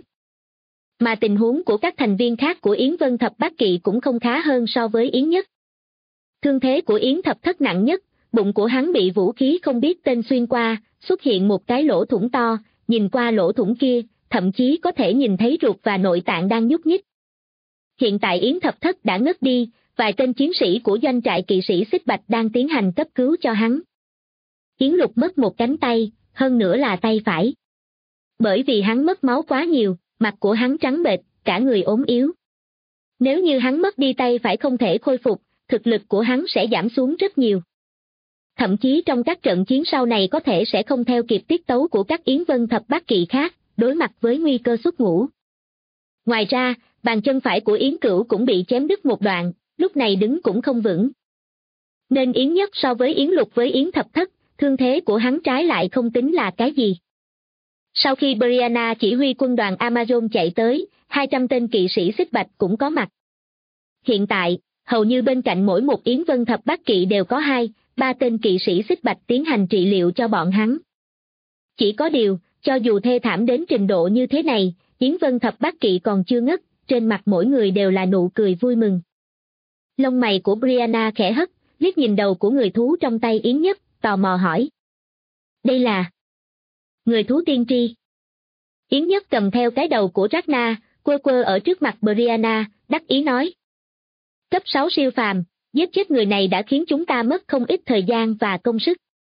Mà tình huống của các thành viên khác của Yến Vân Thập Bát Kỵ cũng không khá hơn so với Yến Nhất. Thương thế của Yến Thập Thất nặng nhất, bụng của hắn bị vũ khí không biết tên xuyên qua, xuất hiện một cái lỗ thủng to, nhìn qua lỗ thủng kia, thậm chí có thể nhìn thấy ruột và nội tạng đang nhúc nhích. Hiện tại Yến Thập Thất đã ngất đi, vài tên chiến sĩ của doanh trại kỵ sĩ Xích Bạch đang tiến hành cấp cứu cho hắn. Yến Lục mất một cánh tay, hơn nữa là tay phải. Bởi vì hắn mất máu quá nhiều, mặt của hắn trắng bệch, cả người ốm yếu. Nếu như hắn mất đi tay phải không thể khôi phục, thực lực của hắn sẽ giảm xuống rất nhiều. Thậm chí trong các trận chiến sau này có thể sẽ không theo kịp tiết tấu của các Yến Vân Thập Bát Kỵ khác, đối mặt với nguy cơ xuất ngũ. Ngoài ra, bàn chân phải của Yến Cửu cũng bị chém đứt một đoạn, lúc này đứng cũng không vững. Nên Yến Nhất so với Yến Lục với Yến Thập Thất, thương thế của hắn trái lại không tính là cái gì. Sau khi Brianna chỉ huy quân đoàn Amazon chạy tới, 200 tên kỵ sĩ Xích Bạch cũng có mặt. Hiện tại, hầu như bên cạnh mỗi một Yến Vân Thập Bát Kỵ đều có 2-3 tên kỵ sĩ Xích Bạch tiến hành trị liệu cho bọn hắn. Chỉ có điều, cho dù thê thảm đến trình độ như thế này, Yến Vân Thập Bát Kỵ còn chưa ngất, trên mặt mỗi người đều là nụ cười vui mừng. Lông mày của Brianna khẽ hất, liếc nhìn đầu của người thú trong tay Yến Nhất, tò mò hỏi. Đây là người thú tiên tri. Yến Nhất cầm theo cái đầu của Ragnar, quơ quơ ở trước mặt Brianna, đắc ý nói. Cấp 6 siêu phàm, giết chết người này đã khiến chúng ta mất không ít thời gian và công sức.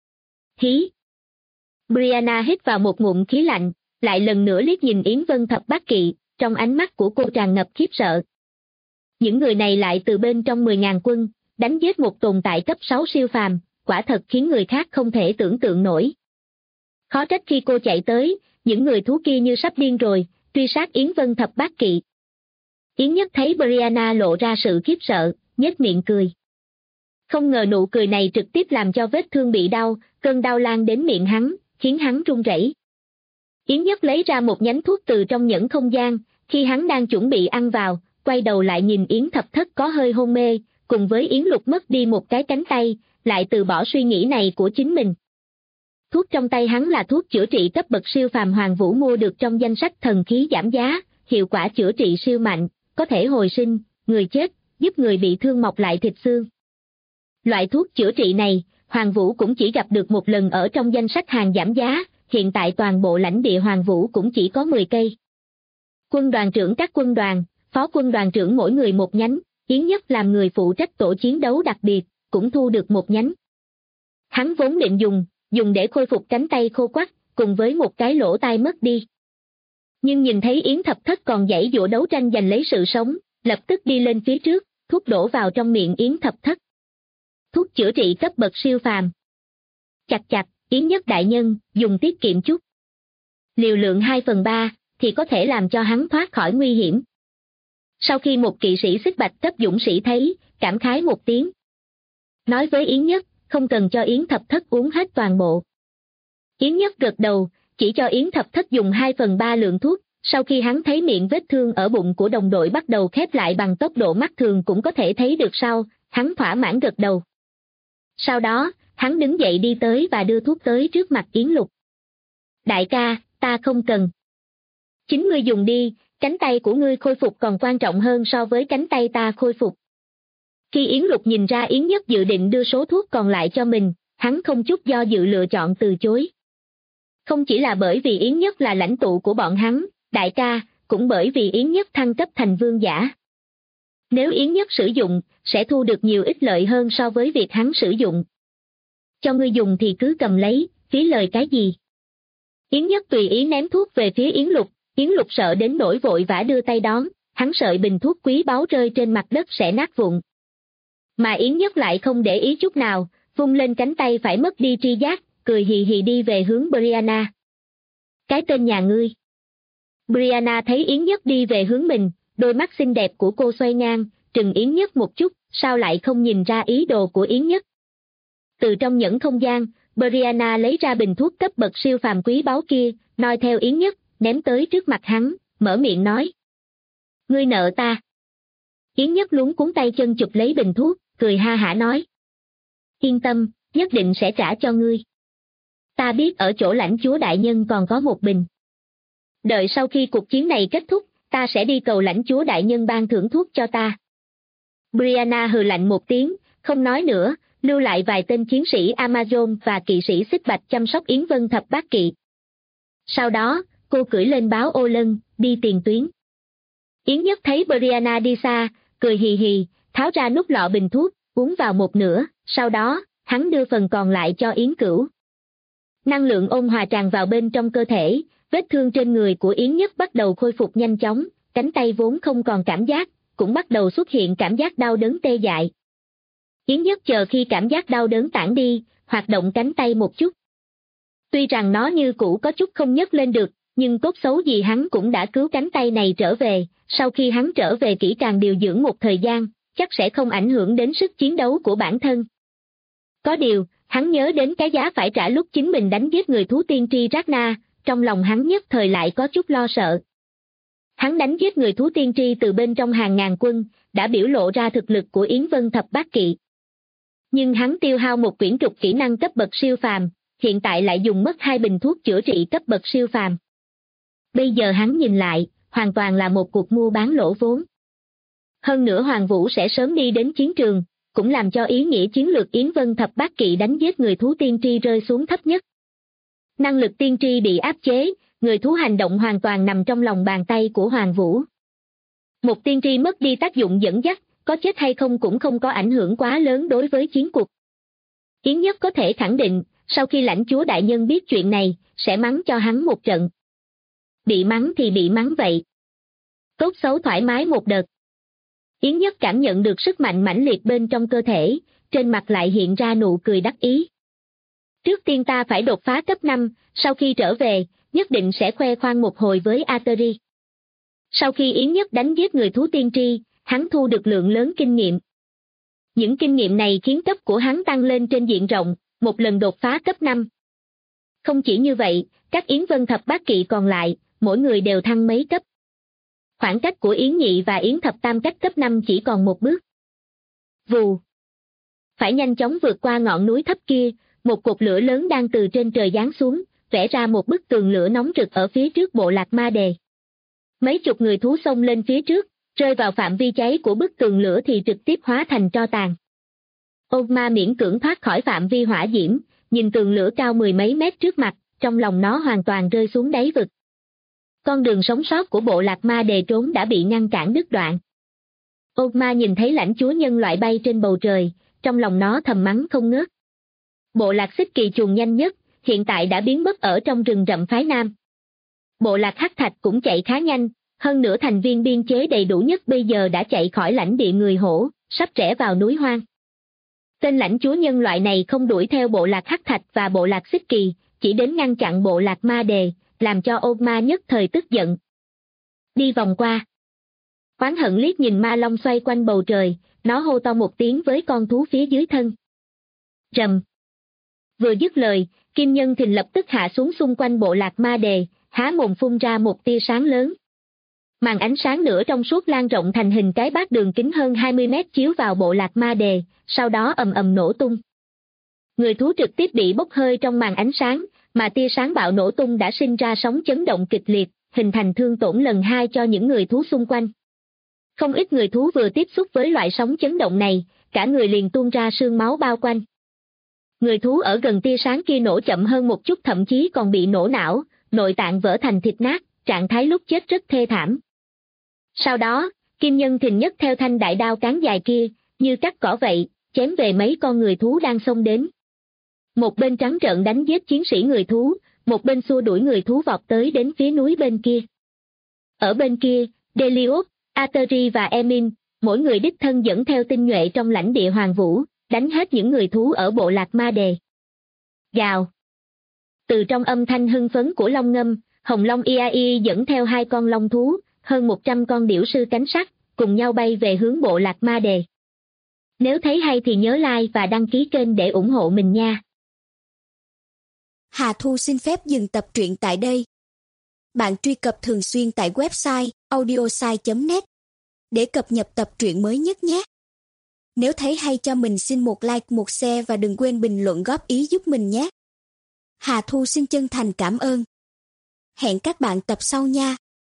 Hí! Brianna hít vào một ngụm khí lạnh, lại lần nữa liếc nhìn Yến Vân Thập Bát Kỵ, trong ánh mắt của cô tràn ngập khiếp sợ. Những người này lại từ bên trong 10.000 quân, đánh giết một tồn tại cấp 6 siêu phàm, quả thật khiến người khác không thể tưởng tượng nổi. Khó trách khi cô chạy tới, những người thú kia như sắp điên rồi, truy sát Yến Vân Thập Bát Kỵ. Yến Nhất thấy Brianna lộ ra sự khiếp sợ, nhếch miệng cười. Không ngờ nụ cười này trực tiếp làm cho vết thương bị đau, cơn đau lan đến miệng hắn, khiến hắn run rẩy. Yến Nhất lấy ra một nhánh thuốc từ trong nhẫn không gian, khi hắn đang chuẩn bị ăn vào, quay đầu lại nhìn Yến Thập Thất có hơi hôn mê, cùng với Yến Lục mất đi một cái cánh tay, lại từ bỏ suy nghĩ này của chính mình. Thuốc trong tay hắn là thuốc chữa trị cấp bậc siêu phàm Hoàng Vũ mua được trong danh sách thần khí giảm giá, hiệu quả chữa trị siêu mạnh, có thể hồi sinh người chết, giúp người bị thương mọc lại thịt xương. Loại thuốc chữa trị này, Hoàng Vũ cũng chỉ gặp được một lần ở trong danh sách hàng giảm giá, hiện tại toàn bộ lãnh địa Hoàng Vũ cũng chỉ có 10 cây. Quân đoàn trưởng các quân đoàn, phó quân đoàn trưởng mỗi người một nhánh, Yến Nhất làm người phụ trách tổ chiến đấu đặc biệt, cũng thu được một nhánh. Hắn vốn định dùng để khôi phục cánh tay khô quắt, cùng với một cái lỗ tai mất đi. Nhưng nhìn thấy Yến Thập Thất còn giãy giụa đấu tranh giành lấy sự sống, lập tức đi lên phía trước, thuốc đổ vào trong miệng Yến Thập Thất. Thuốc chữa trị cấp bậc siêu phàm. Chặt, Yến Nhất đại nhân, dùng tiết kiệm chút. Liều lượng 2/3, thì có thể làm cho hắn thoát khỏi nguy hiểm. Sau khi một kỵ sĩ xích bạch cấp dũng sĩ thấy, cảm khái một tiếng. Nói với Yến Nhất, không cần cho Yến Thập Thất uống hết toàn bộ. Yến Nhất gật đầu, chỉ cho Yến Thập Thất dùng 2/3 lượng thuốc, sau khi hắn thấy miệng vết thương ở bụng của đồng đội bắt đầu khép lại bằng tốc độ mắt thường cũng có thể thấy được sau, hắn thỏa mãn gật đầu. Sau đó, hắn đứng dậy đi tới và đưa thuốc tới trước mặt Yến Lục. Đại ca, ta không cần. Chính ngươi dùng đi, cánh tay của ngươi khôi phục còn quan trọng hơn so với cánh tay ta khôi phục. Khi Yến Lục nhìn ra Yến Nhất dự định đưa số thuốc còn lại cho mình, hắn không chút do dự lựa chọn từ chối. Không chỉ là bởi vì Yến Nhất là lãnh tụ của bọn hắn, đại ca, cũng bởi vì Yến Nhất thăng cấp thành vương giả. Nếu Yến Nhất sử dụng, sẽ thu được nhiều ích lợi hơn so với việc hắn sử dụng. Cho ngươi dùng thì cứ cầm lấy, phí lời cái gì? Yến Nhất tùy ý ném thuốc về phía Yến Lục sợ đến nỗi vội vã đưa tay đón, hắn sợ bình thuốc quý báu rơi trên mặt đất sẽ nát vụn. Mà Yến Nhất lại không để ý chút nào, vung lên cánh tay phải mất đi tri giác, cười hì hì đi về hướng Brianna. Cái tên nhà ngươi. Brianna thấy Yến Nhất đi về hướng mình, đôi mắt xinh đẹp của cô xoay ngang, trừng Yến Nhất một chút, sao lại không nhìn ra ý đồ của Yến Nhất. Từ trong nhẫn không gian, Brianna lấy ra bình thuốc cấp bậc siêu phàm quý báu kia, noi theo Yến Nhất, ném tới trước mặt hắn, mở miệng nói. Ngươi nợ ta. Yến Nhất luống cuống tay chân chụp lấy bình thuốc, cười ha hả nói. Yên tâm, nhất định sẽ trả cho ngươi. Ta biết ở chỗ lãnh chúa đại nhân còn có một bình. Đợi sau khi cuộc chiến này kết thúc, ta sẽ đi cầu lãnh chúa đại nhân ban thưởng thuốc cho ta. Brianna hừ lạnh một tiếng, không nói nữa, lưu lại vài tên chiến sĩ Amazon và kỵ sĩ xích bạch chăm sóc Yến Vân Thập Bát Kỵ. Sau đó, cô cưỡi lên báo ô lân, đi tiền tuyến. Yến Nhất thấy Brianna đi xa, cười hì hì, tháo ra nút lọ bình thuốc, uống vào một nửa, sau đó, hắn đưa phần còn lại cho Yến Cửu. Năng lượng ôn hòa tràn vào bên trong cơ thể, vết thương trên người của Yến Nhất bắt đầu khôi phục nhanh chóng, cánh tay vốn không còn cảm giác, cũng bắt đầu xuất hiện cảm giác đau đớn tê dại. Yến Nhất chờ khi cảm giác đau đớn tản đi, hoạt động cánh tay một chút. Tuy rằng nó như cũ có chút không nhấc lên được, nhưng tốt xấu gì hắn cũng đã cứu cánh tay này trở về, sau khi hắn trở về kỹ càng điều dưỡng một thời gian, chắc sẽ không ảnh hưởng đến sức chiến đấu của bản thân. Có điều, hắn nhớ đến cái giá phải trả lúc chính mình đánh giết người thú tiên tri Ragnar, trong lòng hắn nhất thời lại có chút lo sợ. Hắn đánh giết người thú tiên tri từ bên trong hàng ngàn quân, đã biểu lộ ra thực lực của Yến Vân Thập Bát Kỵ. Nhưng hắn tiêu hao một quyển trục kỹ năng cấp bậc siêu phàm, hiện tại lại dùng mất 2 bình thuốc chữa trị cấp bậc siêu phàm. Bây giờ hắn nhìn lại, hoàn toàn là một cuộc mua bán lỗ vốn. Hơn nữa Hoàng Vũ sẽ sớm đi đến chiến trường, cũng làm cho ý nghĩa chiến lược Yến Vân Thập Bát Kỵ đánh giết người thú tiên tri rơi xuống thấp nhất. Năng lực tiên tri bị áp chế, người thú hành động hoàn toàn nằm trong lòng bàn tay của Hoàng Vũ. Một tiên tri mất đi tác dụng dẫn dắt, có chết hay không cũng không có ảnh hưởng quá lớn đối với chiến cuộc. Yến Nhất có thể khẳng định, sau khi lãnh chúa đại nhân biết chuyện này, sẽ mắng cho hắn một trận. Bị mắng thì bị mắng vậy. Tốt xấu thoải mái một đợt. Yến Nhất cảm nhận được sức mạnh mãnh liệt bên trong cơ thể, trên mặt lại hiện ra nụ cười đắc ý. Trước tiên ta phải đột phá cấp 5, sau khi trở về, nhất định sẽ khoe khoang một hồi với Ateri. Sau khi Yến Nhất đánh giết người thú tiên tri, hắn thu được lượng lớn kinh nghiệm. Những kinh nghiệm này khiến cấp của hắn tăng lên trên diện rộng, một lần đột phá cấp 5. Không chỉ như vậy, các Yến Vân Thập Bát Kỵ còn lại, mỗi người đều thăng mấy cấp. Khoảng cách của Yến Nhị và Yến Thập Tam cách cấp 5 chỉ còn một bước. Vù. Phải nhanh chóng vượt qua ngọn núi thấp kia, một cột lửa lớn đang từ trên trời giáng xuống, vẽ ra một bức tường lửa nóng rực ở phía trước bộ lạc ma đề. Mấy chục người thú xông lên phía trước, rơi vào phạm vi cháy của bức tường lửa thì trực tiếp hóa thành tro tàn. Ôn ma miễn cưỡng thoát khỏi phạm vi hỏa diễm, nhìn tường lửa cao 10 mấy mét trước mặt, trong lòng nó hoàn toàn rơi xuống đáy vực. Con đường sống sót của bộ lạc ma đề trốn đã bị ngăn cản đứt đoạn. Ôn ma nhìn thấy lãnh chúa nhân loại bay trên bầu trời, trong lòng nó thầm mắng không ngớt. Bộ lạc Xích Kỳ chuồn nhanh nhất, hiện tại đã biến mất ở trong rừng rậm phái Nam. Bộ lạc Hắc Thạch cũng chạy khá nhanh, hơn nữa thành viên biên chế đầy đủ nhất bây giờ đã chạy khỏi lãnh địa người hổ, sắp rẽ vào núi hoang. Tên lãnh chúa nhân loại này không đuổi theo bộ lạc Hắc Thạch và bộ lạc Xích Kỳ, chỉ đến ngăn chặn bộ lạc ma đề, làm cho Ôn ma nhất thời tức giận. Đi vòng qua. Oán hận liếc nhìn ma long xoay quanh bầu trời, nó hô to một tiếng với con thú phía dưới thân. Rầm. Vừa dứt lời, Kim Nhân Thìn lập tức hạ xuống xung quanh bộ lạc ma đề, há mồm phun ra một tia sáng lớn. Màn ánh sáng nửa trong suốt lan rộng thành hình cái bát đường kính hơn 20 mét chiếu vào bộ lạc ma đề, sau đó ầm ầm nổ tung. Người thú trực tiếp bị bốc hơi trong màn ánh sáng, mà tia sáng bạo nổ tung đã sinh ra sóng chấn động kịch liệt, hình thành thương tổn lần 2 cho những người thú xung quanh. Không ít người thú vừa tiếp xúc với loại sóng chấn động này, cả người liền tuôn ra sương máu bao quanh. Người thú ở gần tia sáng kia nổ chậm hơn một chút, thậm chí còn bị nổ não, nội tạng vỡ thành thịt nát, trạng thái lúc chết rất thê thảm. Sau đó, Kim Nhân Thìn nhấc theo thanh đại đao cán dài kia, như cắt cỏ vậy, chém về mấy con người thú đang xông đến. Một bên trắng trợn đánh giết chiến sĩ người thú, một bên xua đuổi người thú vọt tới đến phía núi bên kia. Ở bên kia, Delios, Ateri và Emin, mỗi người đích thân dẫn theo tinh nhuệ trong lãnh địa Hoàng Vũ, đánh hết những người thú ở bộ lạc ma đề. Gào. Từ trong âm thanh hưng phấn của long ngâm, Hồng Long Iai dẫn theo 2 con long thú, hơn 100 con điểu sư cánh sắt, cùng nhau bay về hướng bộ lạc ma đề. Nếu thấy hay thì nhớ like và đăng ký kênh để ủng hộ mình nha. Hà Thu xin phép dừng tập truyện tại đây. Bạn truy cập thường xuyên tại website audiosai.net để cập nhật tập truyện mới nhất nhé. Nếu thấy hay cho mình xin một like, một share và đừng quên bình luận góp ý giúp mình nhé. Hà Thu xin chân thành cảm ơn. Hẹn các bạn tập sau nha.